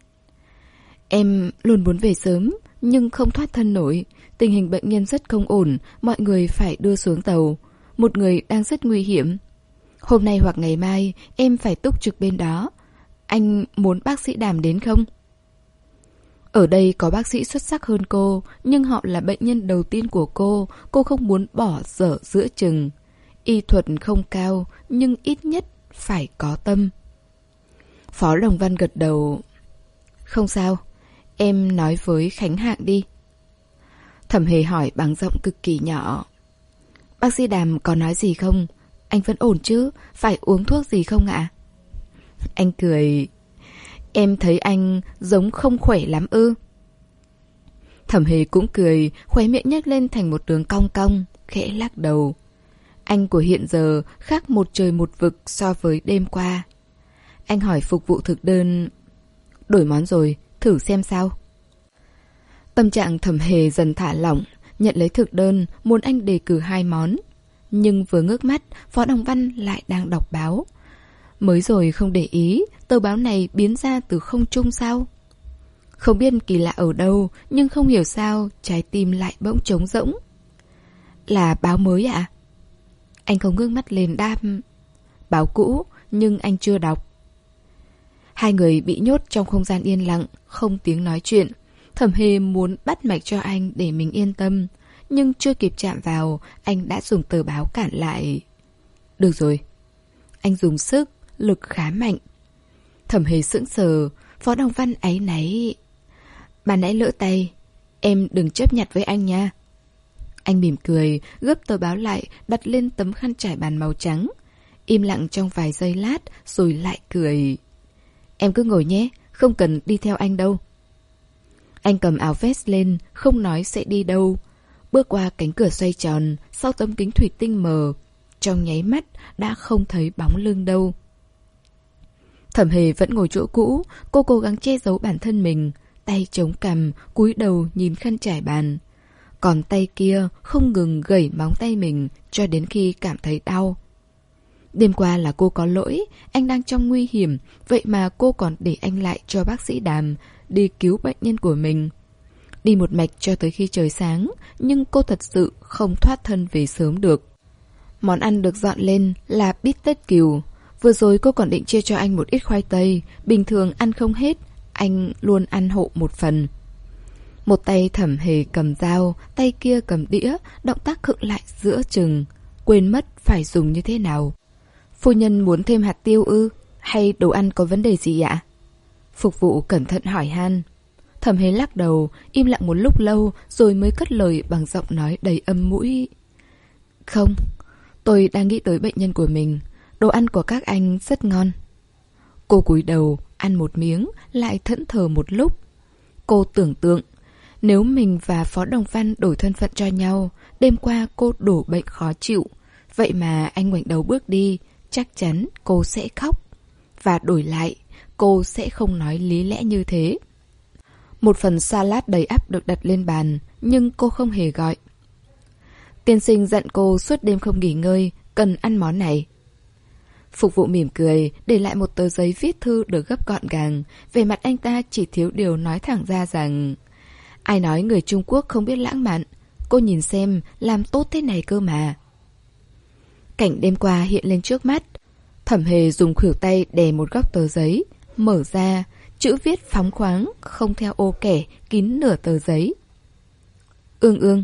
Em luôn muốn về sớm, nhưng không thoát thân nổi. Tình hình bệnh nhân rất không ổn, mọi người phải đưa xuống tàu. Một người đang rất nguy hiểm. Hôm nay hoặc ngày mai, em phải túc trực bên đó. Anh muốn bác sĩ Đàm đến không? Ở đây có bác sĩ xuất sắc hơn cô, nhưng họ là bệnh nhân đầu tiên của cô. Cô không muốn bỏ dở giữa chừng. Y thuật không cao, nhưng ít nhất phải có tâm. Phó Đồng Văn gật đầu. Không sao, em nói với Khánh Hạng đi. Thẩm Hề hỏi bằng giọng cực kỳ nhỏ. Bác sĩ Đàm có nói gì không? Anh vẫn ổn chứ? Phải uống thuốc gì không ạ? Anh cười. Em thấy anh giống không khỏe lắm ư? Thẩm Hề cũng cười, khóe miệng nhếch lên thành một đường cong cong, khẽ lắc đầu. Anh của hiện giờ khác một trời một vực so với đêm qua. Anh hỏi phục vụ thực đơn. Đổi món rồi, thử xem sao. Tâm trạng Thẩm Hề dần thả lỏng, nhận lấy thực đơn, muốn anh đề cử hai món. Nhưng vừa ngước mắt, Phó Đồng Văn lại đang đọc báo. Mới rồi không để ý, tờ báo này biến ra từ không trung sao? Không biết kỳ lạ ở đâu, nhưng không hiểu sao trái tim lại bỗng trống rỗng. Là báo mới ạ? À? Anh không ngước mắt lên đáp. Báo cũ, nhưng anh chưa đọc. Hai người bị nhốt trong không gian yên lặng, không tiếng nói chuyện. Thẩm Hề muốn bắt mạch cho anh để mình yên tâm, nhưng chưa kịp chạm vào, anh đã dùng tờ báo cản lại. Được rồi. Anh dùng sức, lực khá mạnh. Thẩm Hề sững sờ, Phó Đồng Văn áy náy. Bà nãy lỡ tay, em đừng chấp nhặt với anh nha. Anh mỉm cười, gấp tờ báo lại, đặt lên tấm khăn trải bàn màu trắng. Im lặng trong vài giây lát, rồi lại cười. Em cứ ngồi nhé, không cần đi theo anh đâu. Anh cầm áo vest lên, không nói sẽ đi đâu. Bước qua cánh cửa xoay tròn, sau tấm kính thủy tinh mờ. Trong nháy mắt, đã không thấy bóng lưng đâu. Thẩm Hề vẫn ngồi chỗ cũ, cô cố gắng che giấu bản thân mình. Tay chống cằm, cúi đầu nhìn khăn trải bàn. Còn tay kia không ngừng gẩy móng tay mình cho đến khi cảm thấy đau. Đêm qua là cô có lỗi, anh đang trong nguy hiểm, vậy mà cô còn để anh lại cho bác sĩ Đàm đi cứu bệnh nhân của mình. Đi một mạch cho tới khi trời sáng, nhưng cô thật sự không thoát thân về sớm được. Món ăn được dọn lên là bít tết cừu. Vừa rồi cô còn định chia cho anh một ít khoai tây, bình thường ăn không hết, anh luôn ăn hộ một phần. Một tay Thẩm Hề cầm dao, tay kia cầm đĩa, động tác khựng lại giữa chừng, quên mất phải dùng như thế nào. Phu nhân muốn thêm hạt tiêu ư? Hay đồ ăn có vấn đề gì ạ? Phục vụ cẩn thận hỏi han. Thẩm Hề lắc đầu, im lặng một lúc lâu rồi mới cất lời bằng giọng nói đầy âm mũi. Không, tôi đang nghĩ tới bệnh nhân của mình. Đồ ăn của các anh rất ngon. Cô cúi đầu, ăn một miếng, lại thẫn thờ một lúc. Cô tưởng tượng, nếu mình và Phó Đồng Văn đổi thân phận cho nhau, đêm qua cô đổ bệnh khó chịu, vậy mà anh ngoảnh đầu bước đi, chắc chắn cô sẽ khóc. Và đổi lại, cô sẽ không nói lý lẽ như thế. Một phần salad đầy ắp được đặt lên bàn, nhưng cô không hề gọi. Tiên sinh dặn cô suốt đêm không nghỉ ngơi, cần ăn món này. Phục vụ mỉm cười, để lại một tờ giấy viết thư được gấp gọn gàng. Về mặt anh ta chỉ thiếu điều nói thẳng ra rằng: ai nói người Trung Quốc không biết lãng mạn? Cô nhìn xem, làm tốt thế này cơ mà. Cảnh đêm qua hiện lên trước mắt. Thẩm Hề dùng khuỷu tay đè một góc tờ giấy, mở ra, chữ viết phóng khoáng, không theo ô kẻ, kín nửa tờ giấy. Ương ương,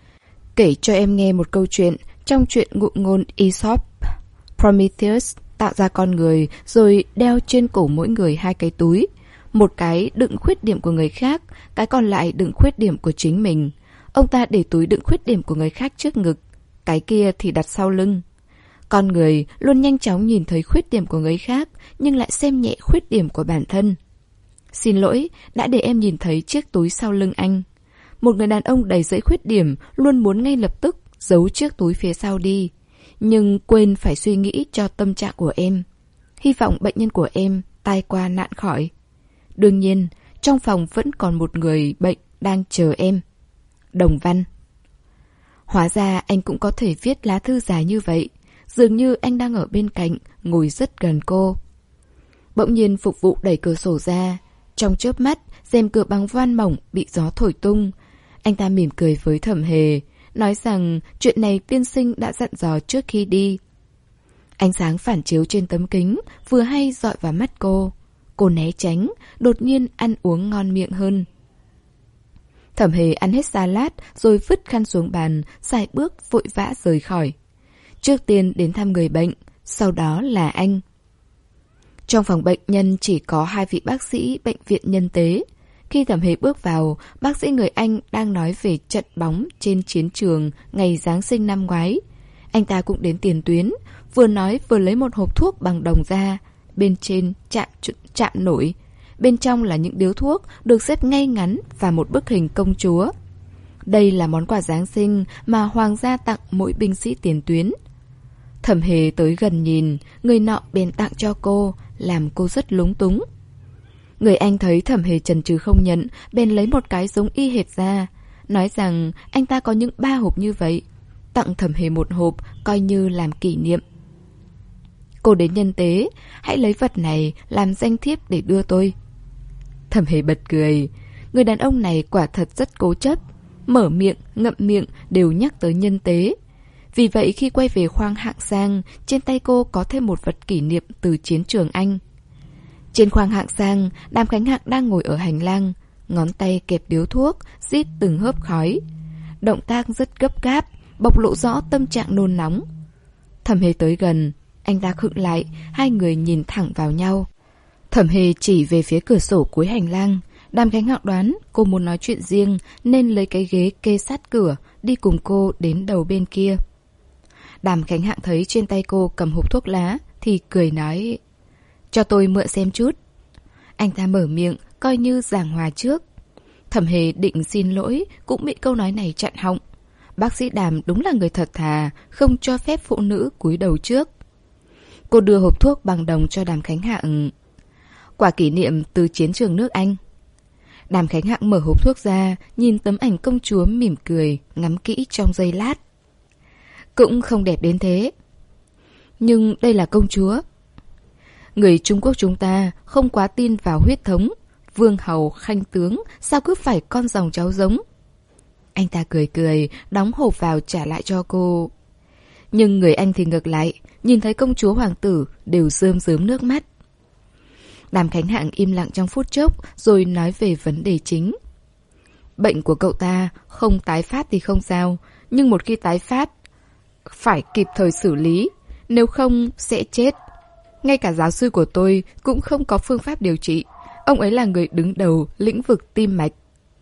kể cho em nghe một câu chuyện trong chuyện ngụ ngôn Aesop. Prometheus tạo ra con người rồi đeo trên cổ mỗi người hai cái túi. Một cái đựng khuyết điểm của người khác, cái còn lại đựng khuyết điểm của chính mình. Ông ta để túi đựng khuyết điểm của người khác trước ngực, cái kia thì đặt sau lưng. Con người luôn nhanh chóng nhìn thấy khuyết điểm của người khác, nhưng lại xem nhẹ khuyết điểm của bản thân. Xin lỗi, đã để em nhìn thấy chiếc túi sau lưng anh. Một người đàn ông đầy dẫy khuyết điểm luôn muốn ngay lập tức giấu chiếc túi phía sau đi, nhưng quên phải suy nghĩ cho tâm trạng của em. Hy vọng bệnh nhân của em tai qua nạn khỏi. Đương nhiên, trong phòng vẫn còn một người bệnh đang chờ em. Đồng Văn. Hóa ra anh cũng có thể viết lá thư dài như vậy. Dường như anh đang ở bên cạnh, ngồi rất gần cô. Bỗng nhiên phục vụ đẩy cửa sổ ra. Trong chớp mắt, rèm cửa bằng voan mỏng bị gió thổi tung. Anh ta mỉm cười với Thẩm Hề, nói rằng chuyện này tiên sinh đã dặn dò trước khi đi. Ánh sáng phản chiếu trên tấm kính vừa hay dọi vào mắt cô. Cô né tránh, đột nhiên ăn uống ngon miệng hơn. Thẩm Hề ăn hết salad rồi vứt khăn xuống bàn, sải bước vội vã rời khỏi. Trước tiên đến thăm người bệnh, sau đó là anh. Trong phòng bệnh nhân chỉ có hai vị bác sĩ bệnh viện nhân tế. Khi Thẩm Hề bước vào, bác sĩ người Anh đang nói về trận bóng trên chiến trường ngày Giáng sinh năm ngoái. Anh ta cũng đến tiền tuyến, vừa nói vừa lấy một hộp thuốc bằng đồng ra. Bên trên chạm, chạm nổi, bên trong là những điếu thuốc được xếp ngay ngắn và một bức hình công chúa. Đây là món quà Giáng sinh mà Hoàng gia tặng mỗi binh sĩ tiền tuyến. Thẩm Hề tới gần nhìn, người nọ bèn tặng cho cô, làm cô rất lúng túng. Người Anh thấy Thẩm Hề chần chừ không nhận, bèn lấy một cái giống y hệt ra, nói rằng anh ta có những ba hộp như vậy, tặng Thẩm Hề một hộp coi như làm kỷ niệm. Cô đến nhân tế, hãy lấy vật này làm danh thiếp để đưa tôi. Thẩm Hề bật cười, người đàn ông này quả thật rất cố chấp, mở miệng, ngậm miệng đều nhắc tới nhân tế. Vì vậy khi quay về khoang hạng sang, trên tay cô có thêm một vật kỷ niệm từ chiến trường Anh. Trên khoang hạng sang, Đàm Khánh Hạng đang ngồi ở hành lang, ngón tay kẹp điếu thuốc, rít từng hớp khói. Động tác rất gấp gáp, bộc lộ rõ tâm trạng nôn nóng. Thẩm Hề tới gần, anh ta khựng lại, hai người nhìn thẳng vào nhau. Thẩm Hề chỉ về phía cửa sổ cuối hành lang. Đàm Khánh Hạng đoán cô muốn nói chuyện riêng nên lấy cái ghế kê sát cửa, đi cùng cô đến đầu bên kia. Đàm Khánh Hạng thấy trên tay cô cầm hộp thuốc lá thì cười nói: cho tôi mượn xem chút. Anh ta mở miệng coi như giảng hòa trước. Thẩm Hề định xin lỗi cũng bị câu nói này chặn họng. Bác sĩ Đàm đúng là người thật thà, không cho phép phụ nữ cúi đầu trước. Cô đưa hộp thuốc bằng đồng cho Đàm Khánh Hạng. Quà kỷ niệm từ chiến trường nước Anh. Đàm Khánh Hạng mở hộp thuốc ra, nhìn tấm ảnh công chúa mỉm cười, ngắm kỹ trong giây lát. Cũng không đẹp đến thế. Nhưng đây là công chúa. Người Trung Quốc chúng ta không quá tin vào huyết thống. Vương hầu, khanh tướng, sao cứ phải con dòng cháu giống. Anh ta cười cười, đóng hộp vào trả lại cho cô. Nhưng người Anh thì ngược lại, nhìn thấy công chúa hoàng tử đều rơm rớm nước mắt. Đàm Khánh Hạng im lặng trong phút chốc rồi nói về vấn đề chính. Bệnh của cậu ta không tái phát thì không sao, nhưng một khi tái phát phải kịp thời xử lý, nếu không sẽ chết. Ngay cả giáo sư của tôi cũng không có phương pháp điều trị. Ông ấy là người đứng đầu lĩnh vực tim mạch.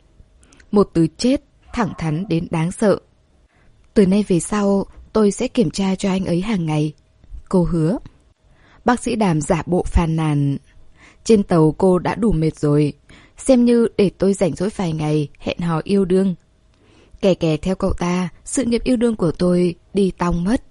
Một từ chết thẳng thắn đến đáng sợ. Từ nay về sau tôi sẽ kiểm tra cho anh ấy hàng ngày, cô hứa. Bác sĩ Đàm giả bộ phàn nàn. Trên tàu cô đã đủ mệt rồi, xem như để tôi rảnh rỗi vài ngày hẹn hò yêu đương. Kè kè theo cậu ta, sự nghiệp yêu đương của tôi đi tong mất.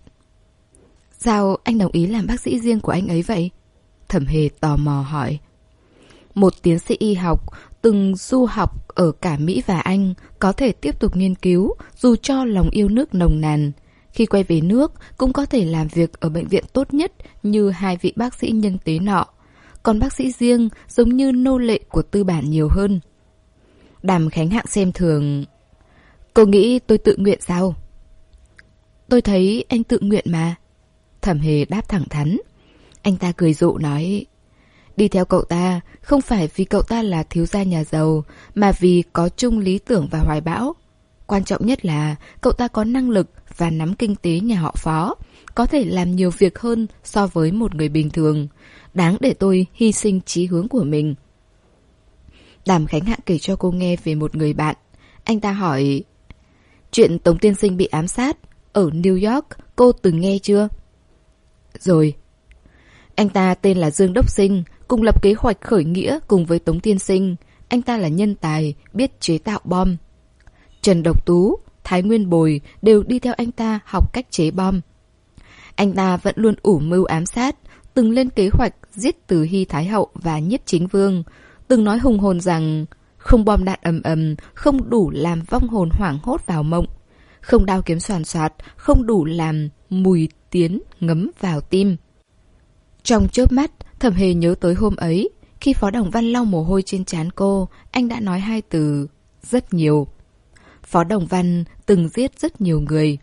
Sao anh đồng ý làm bác sĩ riêng của anh ấy vậy? Thẩm Hề tò mò hỏi. Một tiến sĩ y học, từng du học ở cả Mỹ và Anh, có thể tiếp tục nghiên cứu dù cho lòng yêu nước nồng nàn. Khi quay về nước cũng có thể làm việc ở bệnh viện tốt nhất như hai vị bác sĩ nhân tế nọ. Còn bác sĩ riêng giống như nô lệ của tư bản nhiều hơn. Đàm Khánh Hạng xem thường. Cô nghĩ tôi tự nguyện sao? Tôi thấy anh tự nguyện mà. Thẩm Hề đáp thẳng thắn. Anh ta cười rộ nói, đi theo cậu ta không phải vì cậu ta là thiếu gia nhà giàu, mà vì có chung lý tưởng và hoài bão. Quan trọng nhất là cậu ta có năng lực và nắm kinh tế nhà họ Phó, có thể làm nhiều việc hơn so với một người bình thường. Đáng để tôi hy sinh chí hướng của mình. Đàm Khánh Hạng kể cho cô nghe về một người bạn. Anh ta hỏi, chuyện Tống tiên sinh bị ám sát ở New York cô từng nghe chưa? Rồi. Anh ta tên là Dương Đốc Sinh, cùng lập kế hoạch khởi nghĩa cùng với Tống tiên sinh. Anh ta là nhân tài, biết chế tạo bom. Trần Độc Tú, Thái Nguyên Bồi đều đi theo anh ta học cách chế bom. Anh ta vẫn luôn ủ mưu ám sát, từng lên kế hoạch giết Từ Hy Thái Hậu và Nhiếp Chính Vương, từng nói hùng hồn rằng không bom đạn ầm ầm không đủ làm vong hồn hoảng hốt vào mộng, không đao kiếm xoàn xoạt không đủ làm mùi tiến ngấm vào tim. Trong chớp mắt, Thẩm Hề nhớ tới hôm ấy, khi Phó Đồng Văn lau mồ hôi trên trán cô, anh đã nói hai từ rất nhiều. Phó Đồng Văn từng giết rất nhiều người.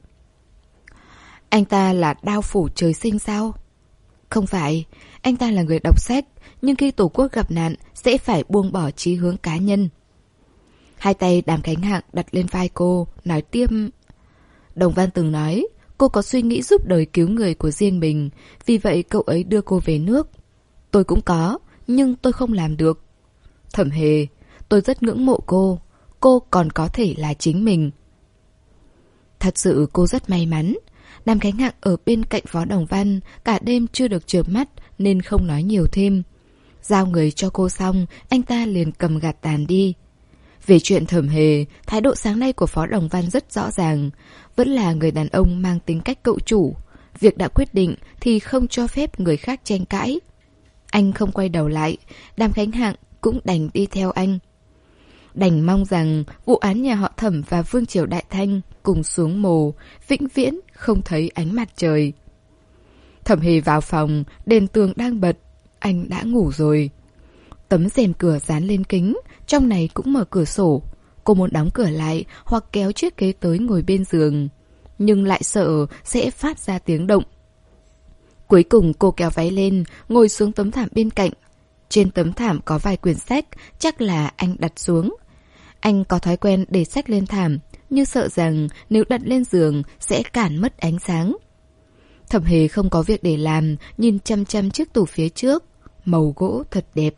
Anh ta là đao phủ trời sinh sao? Không phải, anh ta là người đọc sách, nhưng khi Tổ quốc gặp nạn sẽ phải buông bỏ chí hướng cá nhân. Hai tay Đàm Khánh Hạng đặt lên vai cô, nói tiếp. Đồng Văn từng nói, cô có suy nghĩ giúp đời cứu người của riêng mình, vì vậy cậu ấy đưa cô về nước. Tôi cũng có, nhưng tôi không làm được. Thẩm Hề, tôi rất ngưỡng mộ cô, cô còn có thể là chính mình. Thật sự cô rất may mắn. Đàm Khánh Hạng ở bên cạnh Phó Đồng Văn, cả đêm chưa được chợp mắt nên không nói nhiều thêm. Giao người cho cô xong, anh ta liền cầm gạt tàn đi. Về chuyện Thẩm Hề, thái độ sáng nay của Phó Đồng Văn rất rõ ràng. Vẫn là người đàn ông mang tính cách cậu chủ. Việc đã quyết định thì không cho phép người khác tranh cãi. Anh không quay đầu lại, Đàm Khánh Hạng cũng đành đi theo anh. Đành mong rằng vụ án nhà họ Thẩm và Vương Triều Đại Thanh cùng xuống mồ, vĩnh viễn không thấy ánh mặt trời. Thẩm Hề vào phòng, đèn tường đang bật, anh đã ngủ rồi. Tấm rèm cửa dán lên kính, trong này cũng mở cửa sổ. Cô muốn đóng cửa lại hoặc kéo chiếc ghế tới ngồi bên giường, nhưng lại sợ sẽ phát ra tiếng động. Cuối cùng cô kéo váy lên, ngồi xuống tấm thảm bên cạnh. Trên tấm thảm có vài quyển sách, chắc là anh đặt xuống. Anh có thói quen để sách lên thảm, như sợ rằng nếu đặt lên giường sẽ cản mất ánh sáng. Thẩm Hề không có việc để làm, nhìn chăm chăm chiếc tủ phía trước. Màu gỗ thật đẹp.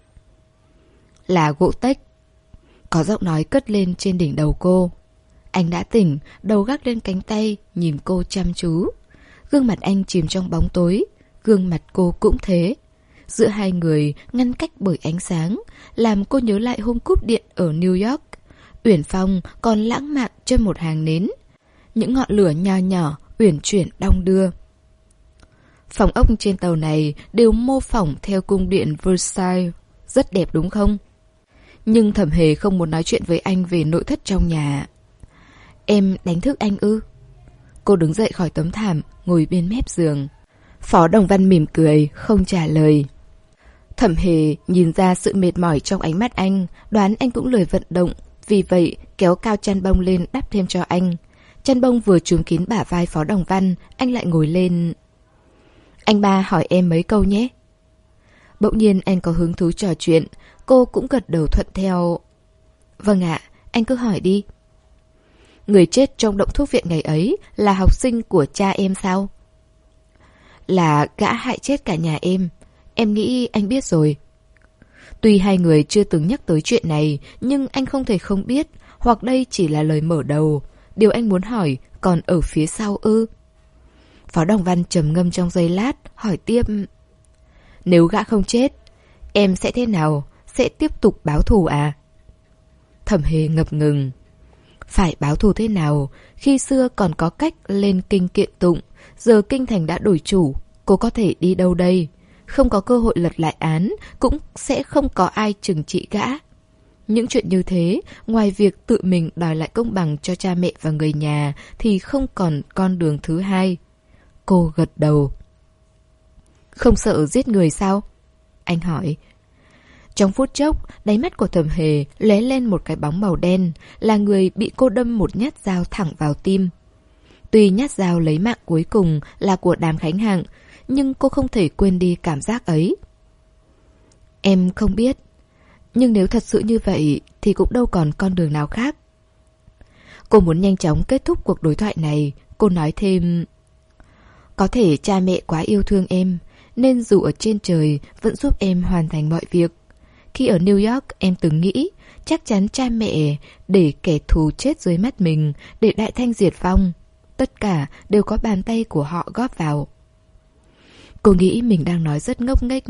Là gỗ tếch. Có giọng nói cất lên trên đỉnh đầu cô. Anh đã tỉnh, đầu gác lên cánh tay, nhìn cô chăm chú. Gương mặt anh chìm trong bóng tối, gương mặt cô cũng thế. Giữa hai người ngăn cách bởi ánh sáng, làm cô nhớ lại hôm cúp điện ở New York. Uyển Phong còn lãng mạn trên một hàng nến. Những ngọn lửa nho nhỏ, uyển chuyển đong đưa. Phòng ốc trên tàu này đều mô phỏng theo cung điện Versailles. Rất đẹp đúng không? Nhưng Thẩm Hề không muốn nói chuyện với anh về nội thất trong nhà. Em đánh thức anh ư? Cô đứng dậy khỏi tấm thảm, ngồi bên mép giường. Phó Đồng Văn mỉm cười, không trả lời. Thẩm Hề nhìn ra sự mệt mỏi trong ánh mắt anh, đoán anh cũng lười vận động, vì vậy kéo cao chăn bông lên đắp thêm cho anh. Chăn bông vừa trùm kín bả vai Phó Đồng Văn, anh lại ngồi lên. Anh ba hỏi em mấy câu nhé. Bỗng nhiên anh có hứng thú trò chuyện, cô cũng gật đầu thuận theo. Vâng ạ, anh cứ hỏi đi. Người chết trong động thuốc viện ngày ấy là học sinh của cha em sao? Là gã hại chết cả nhà em. Em nghĩ anh biết rồi. Tuy hai người chưa từng nhắc tới chuyện này, nhưng anh không thể không biết, hoặc đây chỉ là lời mở đầu. Điều anh muốn hỏi còn ở phía sau ư? Phó Đồng Văn trầm ngâm trong giây lát, hỏi tiếp. Nếu gã không chết, em sẽ thế nào? Sẽ tiếp tục báo thù à? Thẩm Hề ngập ngừng. Phải báo thù thế nào? Khi xưa còn có cách lên kinh kiện tụng, giờ kinh thành đã đổi chủ, cô có thể đi đâu đây? Không có cơ hội lật lại án, cũng sẽ không có ai trừng trị gã. Những chuyện như thế, ngoài việc tự mình đòi lại công bằng cho cha mẹ và người nhà, thì không còn con đường thứ hai. Cô gật đầu. Không sợ giết người sao? Anh hỏi. Trong phút chốc, đáy mắt của Thẩm Hề lóe lên một cái bóng màu đen, là người bị cô đâm một nhát dao thẳng vào tim. Tuy nhát dao lấy mạng cuối cùng là của Đàm Khánh Hạng, nhưng cô không thể quên đi cảm giác ấy. Em không biết, nhưng nếu thật sự như vậy thì cũng đâu còn con đường nào khác. Cô muốn nhanh chóng kết thúc cuộc đối thoại này. Cô nói thêm, có thể cha mẹ quá yêu thương em, nên dù ở trên trời vẫn giúp em hoàn thành mọi việc. Khi ở New York em từng nghĩ chắc chắn cha mẹ để kẻ thù chết dưới mắt mình, để đại thanh diệt vong. Tất cả đều có bàn tay của họ góp vào. Cô nghĩ mình đang nói rất ngốc nghếch.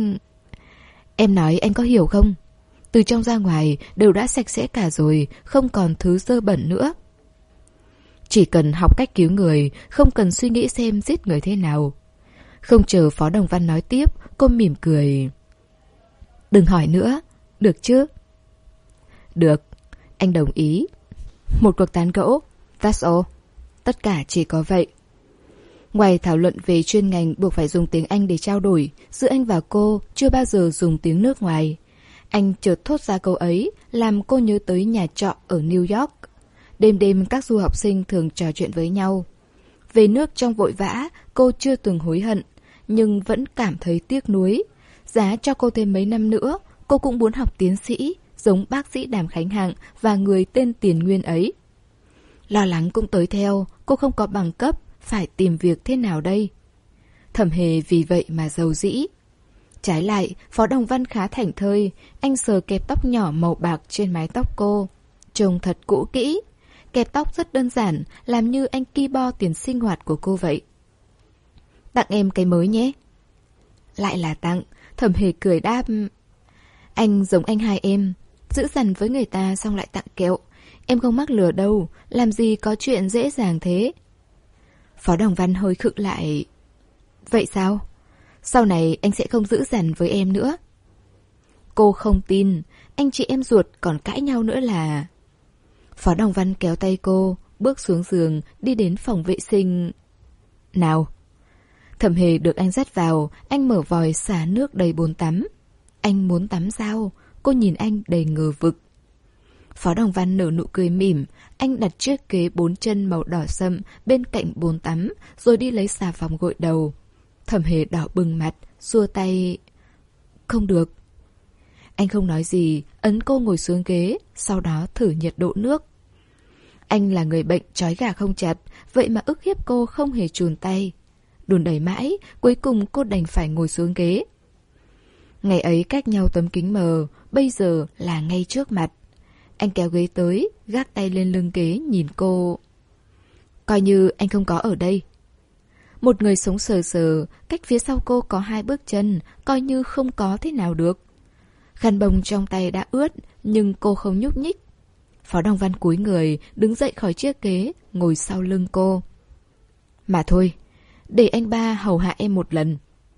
Em nói anh có hiểu không? Từ trong ra ngoài đều đã sạch sẽ cả rồi, không còn thứ dơ bẩn nữa. Chỉ cần học cách cứu người, không cần suy nghĩ xem giết người thế nào. Không chờ Phó Đồng Văn nói tiếp, cô mỉm cười. Đừng hỏi nữa, được chứ? Được, anh đồng ý. Một cuộc tán gẫu, that's all. Tất cả chỉ có vậy. Ngoài thảo luận về chuyên ngành buộc phải dùng tiếng Anh để trao đổi, giữa anh và cô chưa bao giờ dùng tiếng nước ngoài. Anh chợt thốt ra câu ấy, làm cô nhớ tới nhà trọ ở New York. Đêm đêm các du học sinh thường trò chuyện với nhau. Về nước trong vội vã, cô chưa từng hối hận, nhưng vẫn cảm thấy tiếc nuối. Giá cho cô thêm mấy năm nữa, cô cũng muốn học tiến sĩ, giống bác sĩ Đàm Khánh Hạng và người tên Tiền Nguyên ấy. Lo lắng cũng tới theo, cô không có bằng cấp, phải tìm việc thế nào đây? Thẩm Hề vì vậy mà giàu dĩ. Trái lại, Phó Đồng Văn khá thảnh thơi, anh sờ kẹp tóc nhỏ màu bạc trên mái tóc cô. Trông thật cũ kỹ. Kẹp tóc rất đơn giản, làm như anh ki bo tiền sinh hoạt của cô vậy. Tặng em cái mới nhé. Lại là tặng. Thẩm Hề cười đáp. Anh giống anh hai em, giữ dằn với người ta xong lại tặng kẹo. Em không mắc lừa đâu, làm gì có chuyện dễ dàng thế. Phó Đồng Văn hơi khựng lại. Vậy sao? Sau này anh sẽ không giữ dằn với em nữa. Cô không tin, anh chị em ruột còn cãi nhau nữa là... Phó Đồng Văn kéo tay cô, bước xuống giường, đi đến phòng vệ sinh. Nào. Thẩm Hề được anh dắt vào, anh mở vòi xả nước đầy bồn tắm. Anh muốn tắm sao? Cô nhìn anh đầy ngờ vực. Phó Đồng Văn nở nụ cười mỉm, anh đặt chiếc ghế bốn chân màu đỏ sậm bên cạnh bồn tắm, rồi đi lấy xà phòng gội đầu. Thẩm Hề đỏ bừng mặt, xua tay. Không được. Anh không nói gì, ấn cô ngồi xuống ghế, sau đó thử nhiệt độ nước. Anh là người bệnh trói gà không chặt, vậy mà ức hiếp cô không hề chùn tay. Đùn đẩy mãi, cuối cùng cô đành phải ngồi xuống ghế. Ngày ấy cách nhau tấm kính mờ, bây giờ là ngay trước mặt. Anh kéo ghế tới, gác tay lên lưng ghế nhìn cô. Coi như anh không có ở đây. Một người sống sờ sờ, cách phía sau cô có hai bước chân, coi như không có thế nào được. Khăn bông trong tay đã ướt, nhưng cô không nhúc nhích. Phó Đồng Văn cúi người, đứng dậy khỏi chiếc ghế, ngồi sau lưng cô. Mà thôi, để anh ba hầu hạ em một lần.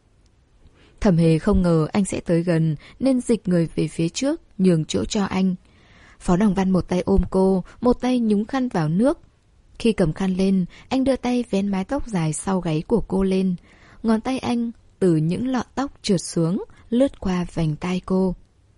Thẩm Hề không ngờ anh sẽ tới gần, nên dịch người về phía trước, nhường chỗ cho anh. Phó Đồng Văn một tay ôm cô, một tay nhúng khăn vào nước. Khi cầm khăn lên, anh đưa tay vén mái tóc dài sau gáy của cô lên. Ngón tay anh từ những lọn tóc trượt xuống, lướt qua vành tai cô.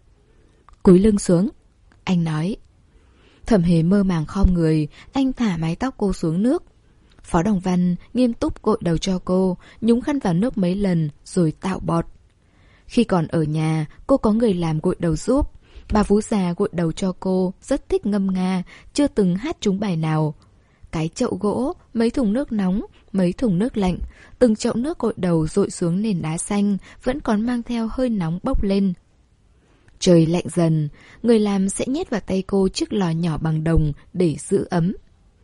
Cúi lưng xuống, anh nói. Thẩm Hề mơ màng khom người, anh thả mái tóc cô xuống nước. Phó Đồng Văn nghiêm túc gội đầu cho cô, nhúng khăn vào nước mấy lần rồi tạo bọt. Khi còn ở nhà, cô có người làm gội đầu giúp. Bà vú già gội đầu cho cô, rất thích ngâm nga, chưa từng hát trúng bài nào. Cái chậu gỗ, mấy thùng nước nóng, mấy thùng nước lạnh, từng chậu nước gội đầu dội xuống nền đá xanh, vẫn còn mang theo hơi nóng bốc lên. Trời lạnh dần, người làm sẽ nhét vào tay cô chiếc lò nhỏ bằng đồng để giữ ấm.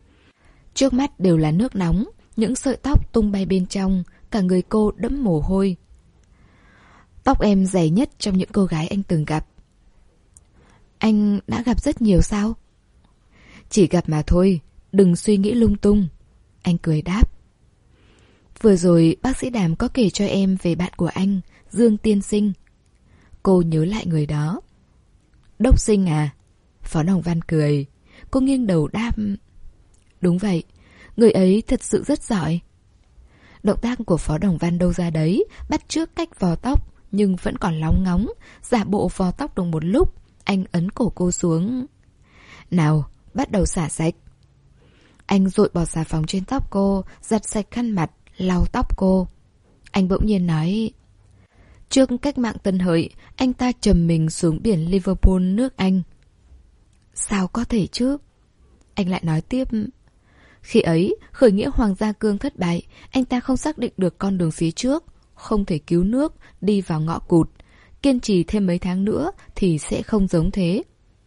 Trước mắt đều là nước nóng, những sợi tóc tung bay bên trong, cả người cô đẫm mồ hôi. Tóc em dày nhất trong những cô gái anh từng gặp. Anh đã gặp rất nhiều sao? Chỉ gặp mà thôi, đừng suy nghĩ lung tung. Anh cười đáp. Vừa rồi bác sĩ Đàm có kể cho em về bạn của anh, Dương Tiên Sinh. Cô nhớ lại người đó. Đốc Sinh à? Phó Đồng Văn cười. Cô nghiêng đầu đáp. Đúng vậy, người ấy thật sự rất giỏi. Động tác của Phó Đồng Văn đâu ra đấy, bắt chước cách vò tóc, nhưng vẫn còn lóng ngóng, giả bộ vò tóc được một lúc. Anh ấn cổ cô xuống. Nào, bắt đầu xả sạch. Anh dội bọt xà phòng trên tóc cô, giặt sạch khăn mặt, lau tóc cô. Anh bỗng nhiên nói. Trước cách mạng Tân Hợi, anh ta trầm mình xuống biển Liverpool, nước Anh. Sao có thể chứ? Anh lại nói tiếp. Khi ấy, khởi nghĩa Hoàng Gia Cương thất bại, anh ta không xác định được con đường phía trước, không thể cứu nước, đi vào ngõ cụt. Kiên trì thêm mấy tháng nữa thì sẽ không giống thế.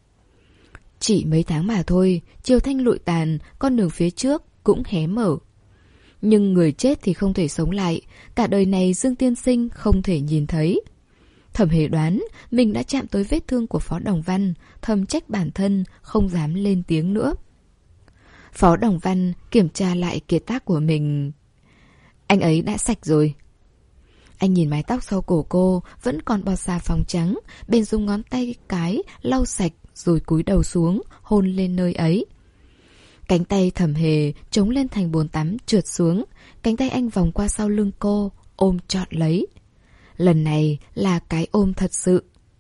Chỉ mấy tháng mà thôi, chiều thanh lụi tàn, con đường phía trước cũng hé mở. Nhưng người chết thì không thể sống lại, cả đời này Dương tiên sinh không thể nhìn thấy. Thẩm Hề đoán mình đã chạm tới vết thương của Phó Đồng Văn, thầm trách bản thân, không dám lên tiếng nữa. Phó Đồng Văn kiểm tra lại kiệt tác của mình. Anh ấy đã sạch rồi. Anh nhìn mái tóc sau cổ cô, vẫn còn bọt xà phòng trắng, bèn dùng ngón tay cái lau sạch rồi cúi đầu xuống, hôn lên nơi ấy. Cánh tay Thẩm Hề chống lên thành bồn tắm trượt xuống, cánh tay anh vòng qua sau lưng cô, ôm trọn lấy. Lần này là cái ôm thật sự.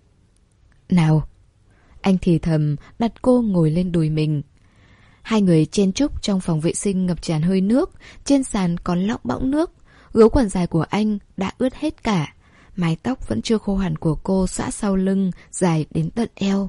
Nào! Anh thì thầm đặt cô ngồi lên đùi mình. Hai người chen chúc trong phòng vệ sinh ngập tràn hơi nước, trên sàn còn lọng bõng nước. Gấu quần dài của anh đã ướt hết cả. Mái tóc vẫn chưa khô hẳn của cô xõa sau lưng, dài đến tận eo.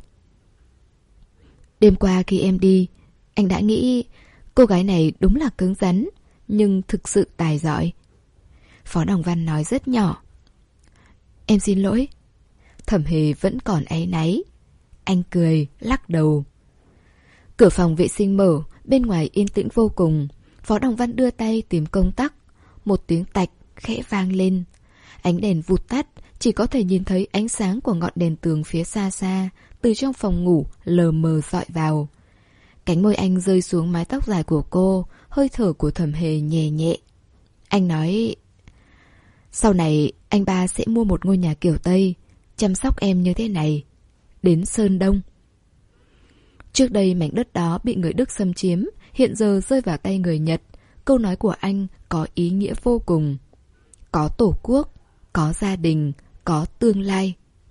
Đêm qua khi em đi, anh đã nghĩ cô gái này đúng là cứng rắn, nhưng thực sự tài giỏi. Phó Đồng Văn nói rất nhỏ. Em xin lỗi. Thẩm Hề vẫn còn áy náy. Anh cười, lắc đầu. Cửa phòng vệ sinh mở, bên ngoài yên tĩnh vô cùng. Phó Đồng Văn đưa tay tìm công tắc. Một tiếng tạch khẽ vang lên. Ánh đèn vụt tắt, chỉ có thể nhìn thấy ánh sáng của ngọn đèn tường phía xa xa, từ trong phòng ngủ lờ mờ dọi vào. Cánh môi anh rơi xuống mái tóc dài của cô, hơi thở của Thẩm Hề nhẹ nhẹ. Anh nói, sau này anh ba sẽ mua một ngôi nhà kiểu Tây, chăm sóc em như thế này, đến Sơn Đông. Trước đây mảnh đất đó bị người Đức xâm chiếm, hiện giờ rơi vào tay người Nhật. Câu nói của anh có ý nghĩa vô cùng. Có tổ quốc, có gia đình, có tương lai.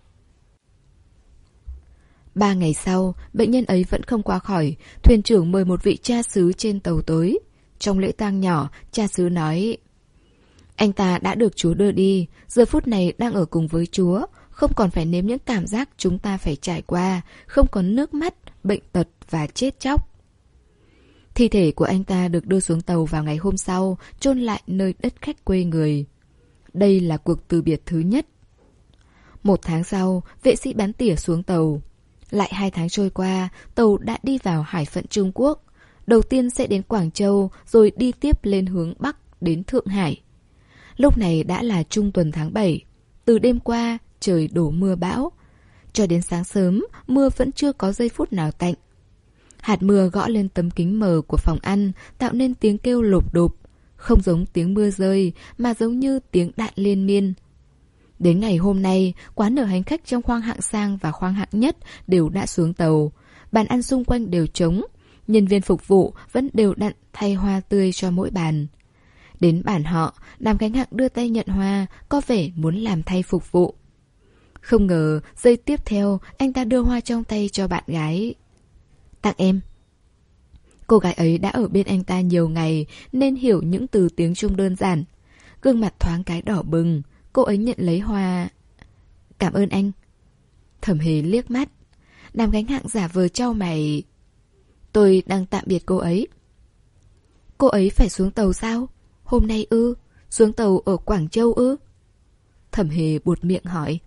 Ba ngày sau, bệnh nhân ấy vẫn không qua khỏi. Thuyền trưởng mời một vị cha xứ trên tàu tới. Trong lễ tang nhỏ, cha xứ nói, anh ta đã được Chúa đưa đi, giờ phút này đang ở cùng với Chúa, không còn phải nếm những cảm giác chúng ta phải trải qua, không còn nước mắt, bệnh tật và chết chóc. Thi thể của anh ta được đưa xuống tàu vào ngày hôm sau, chôn lại nơi đất khách quê người. Đây là cuộc từ biệt thứ nhất. Một tháng sau, vệ sĩ bán tỉa xuống tàu. Lại hai tháng trôi qua, tàu đã đi vào hải phận Trung Quốc. Đầu tiên sẽ đến Quảng Châu, rồi đi tiếp lên hướng Bắc đến Thượng Hải. Lúc này đã là trung tuần tháng bảy. Từ đêm qua, trời đổ mưa bão. Cho đến sáng sớm, mưa vẫn chưa có giây phút nào tạnh. Hạt mưa gõ lên tấm kính mờ của phòng ăn, tạo nên tiếng kêu lộp độp. Không giống tiếng mưa rơi, mà giống như tiếng đạn liên miên. Đến ngày hôm nay, quán ở hành khách trong khoang hạng sang và khoang hạng nhất đều đã xuống tàu. Bàn ăn xung quanh đều trống. Nhân viên phục vụ vẫn đều đặn thay hoa tươi cho mỗi bàn. Đến bàn họ, Đàm Khánh Hạng đưa tay nhận hoa, có vẻ muốn làm thay phục vụ. Không ngờ, giây tiếp theo, anh ta đưa hoa trong tay cho bạn gái. Tặng em. Cô gái ấy đã ở bên anh ta nhiều ngày, nên hiểu những từ tiếng Trung đơn giản. Gương mặt thoáng cái đỏ bừng, cô ấy nhận lấy hoa. Cảm ơn anh. Thẩm Hề liếc mắt. Đàm Khánh Hạng giả vờ trao mày. Tôi đang tạm biệt cô ấy. Cô ấy phải xuống tàu sao? Hôm nay ư? Xuống tàu ở Quảng Châu ư? Thẩm Hề buột miệng hỏi.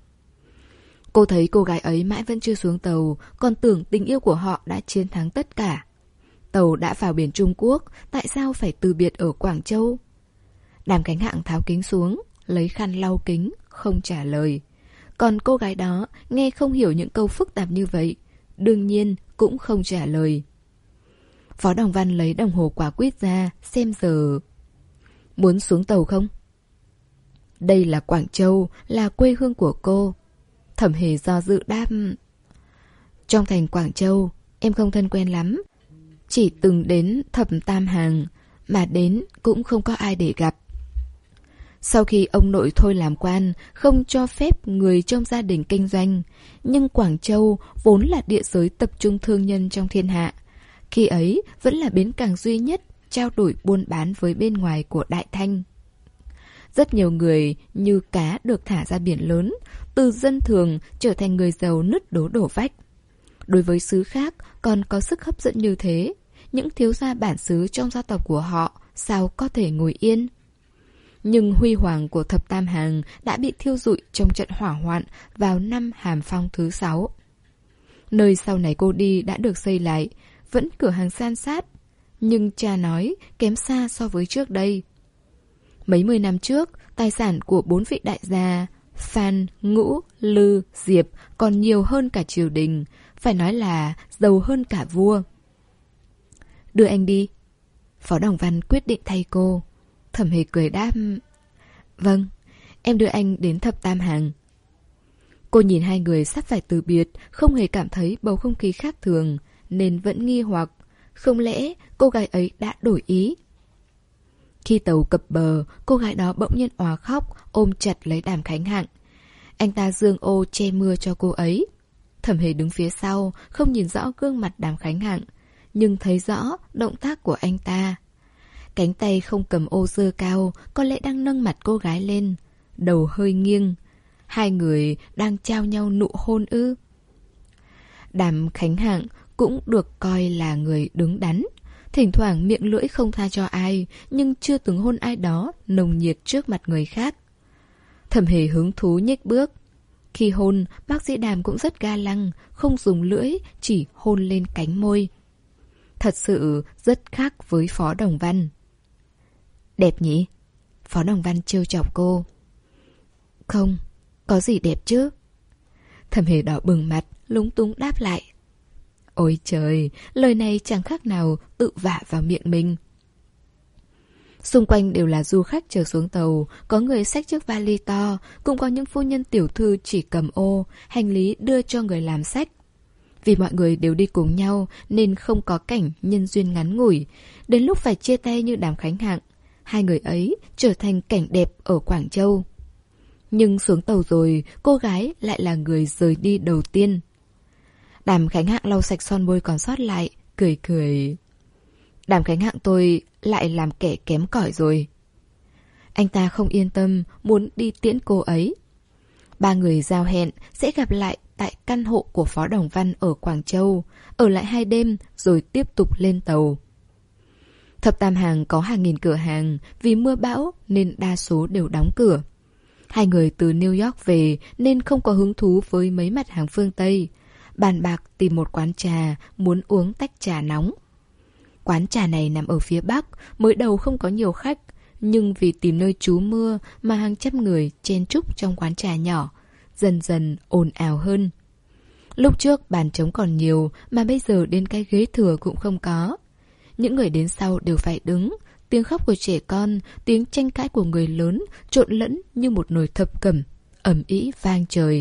Cô thấy cô gái ấy mãi vẫn chưa xuống tàu, còn tưởng tình yêu của họ đã chiến thắng tất cả. Tàu đã vào biển Trung Quốc, tại sao phải từ biệt ở Quảng Châu? Đàm Khánh Hạng tháo kính xuống, lấy khăn lau kính, không trả lời. Còn cô gái đó nghe không hiểu những câu phức tạp như vậy, đương nhiên cũng không trả lời. Phó Đồng Văn lấy đồng hồ quả quýt ra, xem giờ. Muốn xuống tàu không? Đây là Quảng Châu, là quê hương của cô. Thẩm Hề do dự đáp. Trong thành Quảng Châu, em không thân quen lắm. Chỉ từng đến Thập Tam Hàng, mà đến cũng không có ai để gặp. Sau khi ông nội thôi làm quan, không cho phép người trong gia đình kinh doanh, nhưng Quảng Châu vốn là địa giới tập trung thương nhân trong thiên hạ. Khi ấy vẫn là bến cảng duy nhất trao đổi buôn bán với bên ngoài của Đại Thanh. Rất nhiều người như cá được thả ra biển lớn, từ dân thường trở thành người giàu nứt đố đổ vách. Đối với xứ khác còn có sức hấp dẫn như thế, những thiếu gia bản xứ trong gia tộc của họ sao có thể ngồi yên. Nhưng huy hoàng của Thập Tam Hàng đã bị thiêu rụi trong trận hỏa hoạn vào năm Hàm Phong thứ sáu. Nơi sau này cô đi đã được xây lại, vẫn cửa hàng san sát, nhưng cha nói kém xa so với trước đây. Mấy mươi năm trước, tài sản của bốn vị đại gia Phan, Ngũ, Lư, Diệp còn nhiều hơn cả triều đình, phải nói là giàu hơn cả vua. Đưa anh đi. Phó Đồng Văn quyết định thay cô. Thẩm Hề cười đáp: Vâng, em đưa anh đến Thập Tam Hàng. Cô nhìn hai người sắp phải từ biệt, không hề cảm thấy bầu không khí khác thường, nên vẫn nghi hoặc, không lẽ cô gái ấy đã đổi ý. Khi tàu cập bờ, cô gái đó bỗng nhiên òa khóc, ôm chặt lấy Đàm Khánh Hạng. Anh ta giương ô che mưa cho cô ấy. Thẩm Hề đứng phía sau, không nhìn rõ gương mặt Đàm Khánh Hạng, nhưng thấy rõ động tác của anh ta. Cánh tay không cầm ô giơ cao, có lẽ đang nâng mặt cô gái lên, đầu hơi nghiêng. Hai người đang trao nhau nụ hôn ư? Đàm Khánh Hạng cũng được coi là người đứng đắn, thỉnh thoảng miệng lưỡi không tha cho ai, nhưng chưa từng hôn ai đó nồng nhiệt trước mặt người khác. Thẩm Hề hứng thú nhích bước. Khi hôn, bác sĩ Đàm cũng rất ga lăng, không dùng lưỡi, chỉ hôn lên cánh môi. Thật sự rất khác với Phó Đồng Văn. Đẹp nhỉ? Phó Đồng Văn trêu chọc cô. Không, có gì đẹp chứ? Thẩm Hề đỏ bừng mặt, lúng túng đáp lại. Ôi trời, lời này chẳng khác nào tự vả vào miệng mình. Xung quanh đều là du khách chờ xuống tàu, có người xách chiếc vali to, cũng có những phu nhân tiểu thư chỉ cầm ô, hành lý đưa cho người làm xách. Vì mọi người đều đi cùng nhau nên không có cảnh nhân duyên ngắn ngủi. Đến lúc phải chia tay như Đàm Khánh Hạng, hai người ấy trở thành cảnh đẹp ở Quảng Châu. Nhưng xuống tàu rồi, cô gái lại là người rời đi đầu tiên. Đàm Khánh Hạng lau sạch son môi còn sót lại, cười cười. Đàm Khánh Hạng tôi lại làm kẻ kém cỏi rồi. Anh ta không yên tâm, muốn đi tiễn cô ấy. Ba người giao hẹn sẽ gặp lại tại căn hộ của Phó Đồng Văn ở Quảng Châu, ở lại hai đêm rồi tiếp tục lên tàu. Thập Tam Hàng có hàng nghìn cửa hàng, vì mưa bão nên đa số đều đóng cửa. Hai người từ New York về nên không có hứng thú với mấy mặt hàng phương Tây. Bàn bạc tìm một quán trà, muốn uống tách trà nóng. Quán trà này nằm ở phía Bắc, mới đầu không có nhiều khách, nhưng vì tìm nơi trú mưa mà hàng trăm người chen chúc trong quán trà nhỏ, dần dần ồn ào hơn. Lúc trước bàn trống còn nhiều mà bây giờ đến cái ghế thừa cũng không có. Những người đến sau đều phải đứng, tiếng khóc của trẻ con, tiếng tranh cãi của người lớn trộn lẫn như một nồi thập cẩm, ầm ĩ vang trời.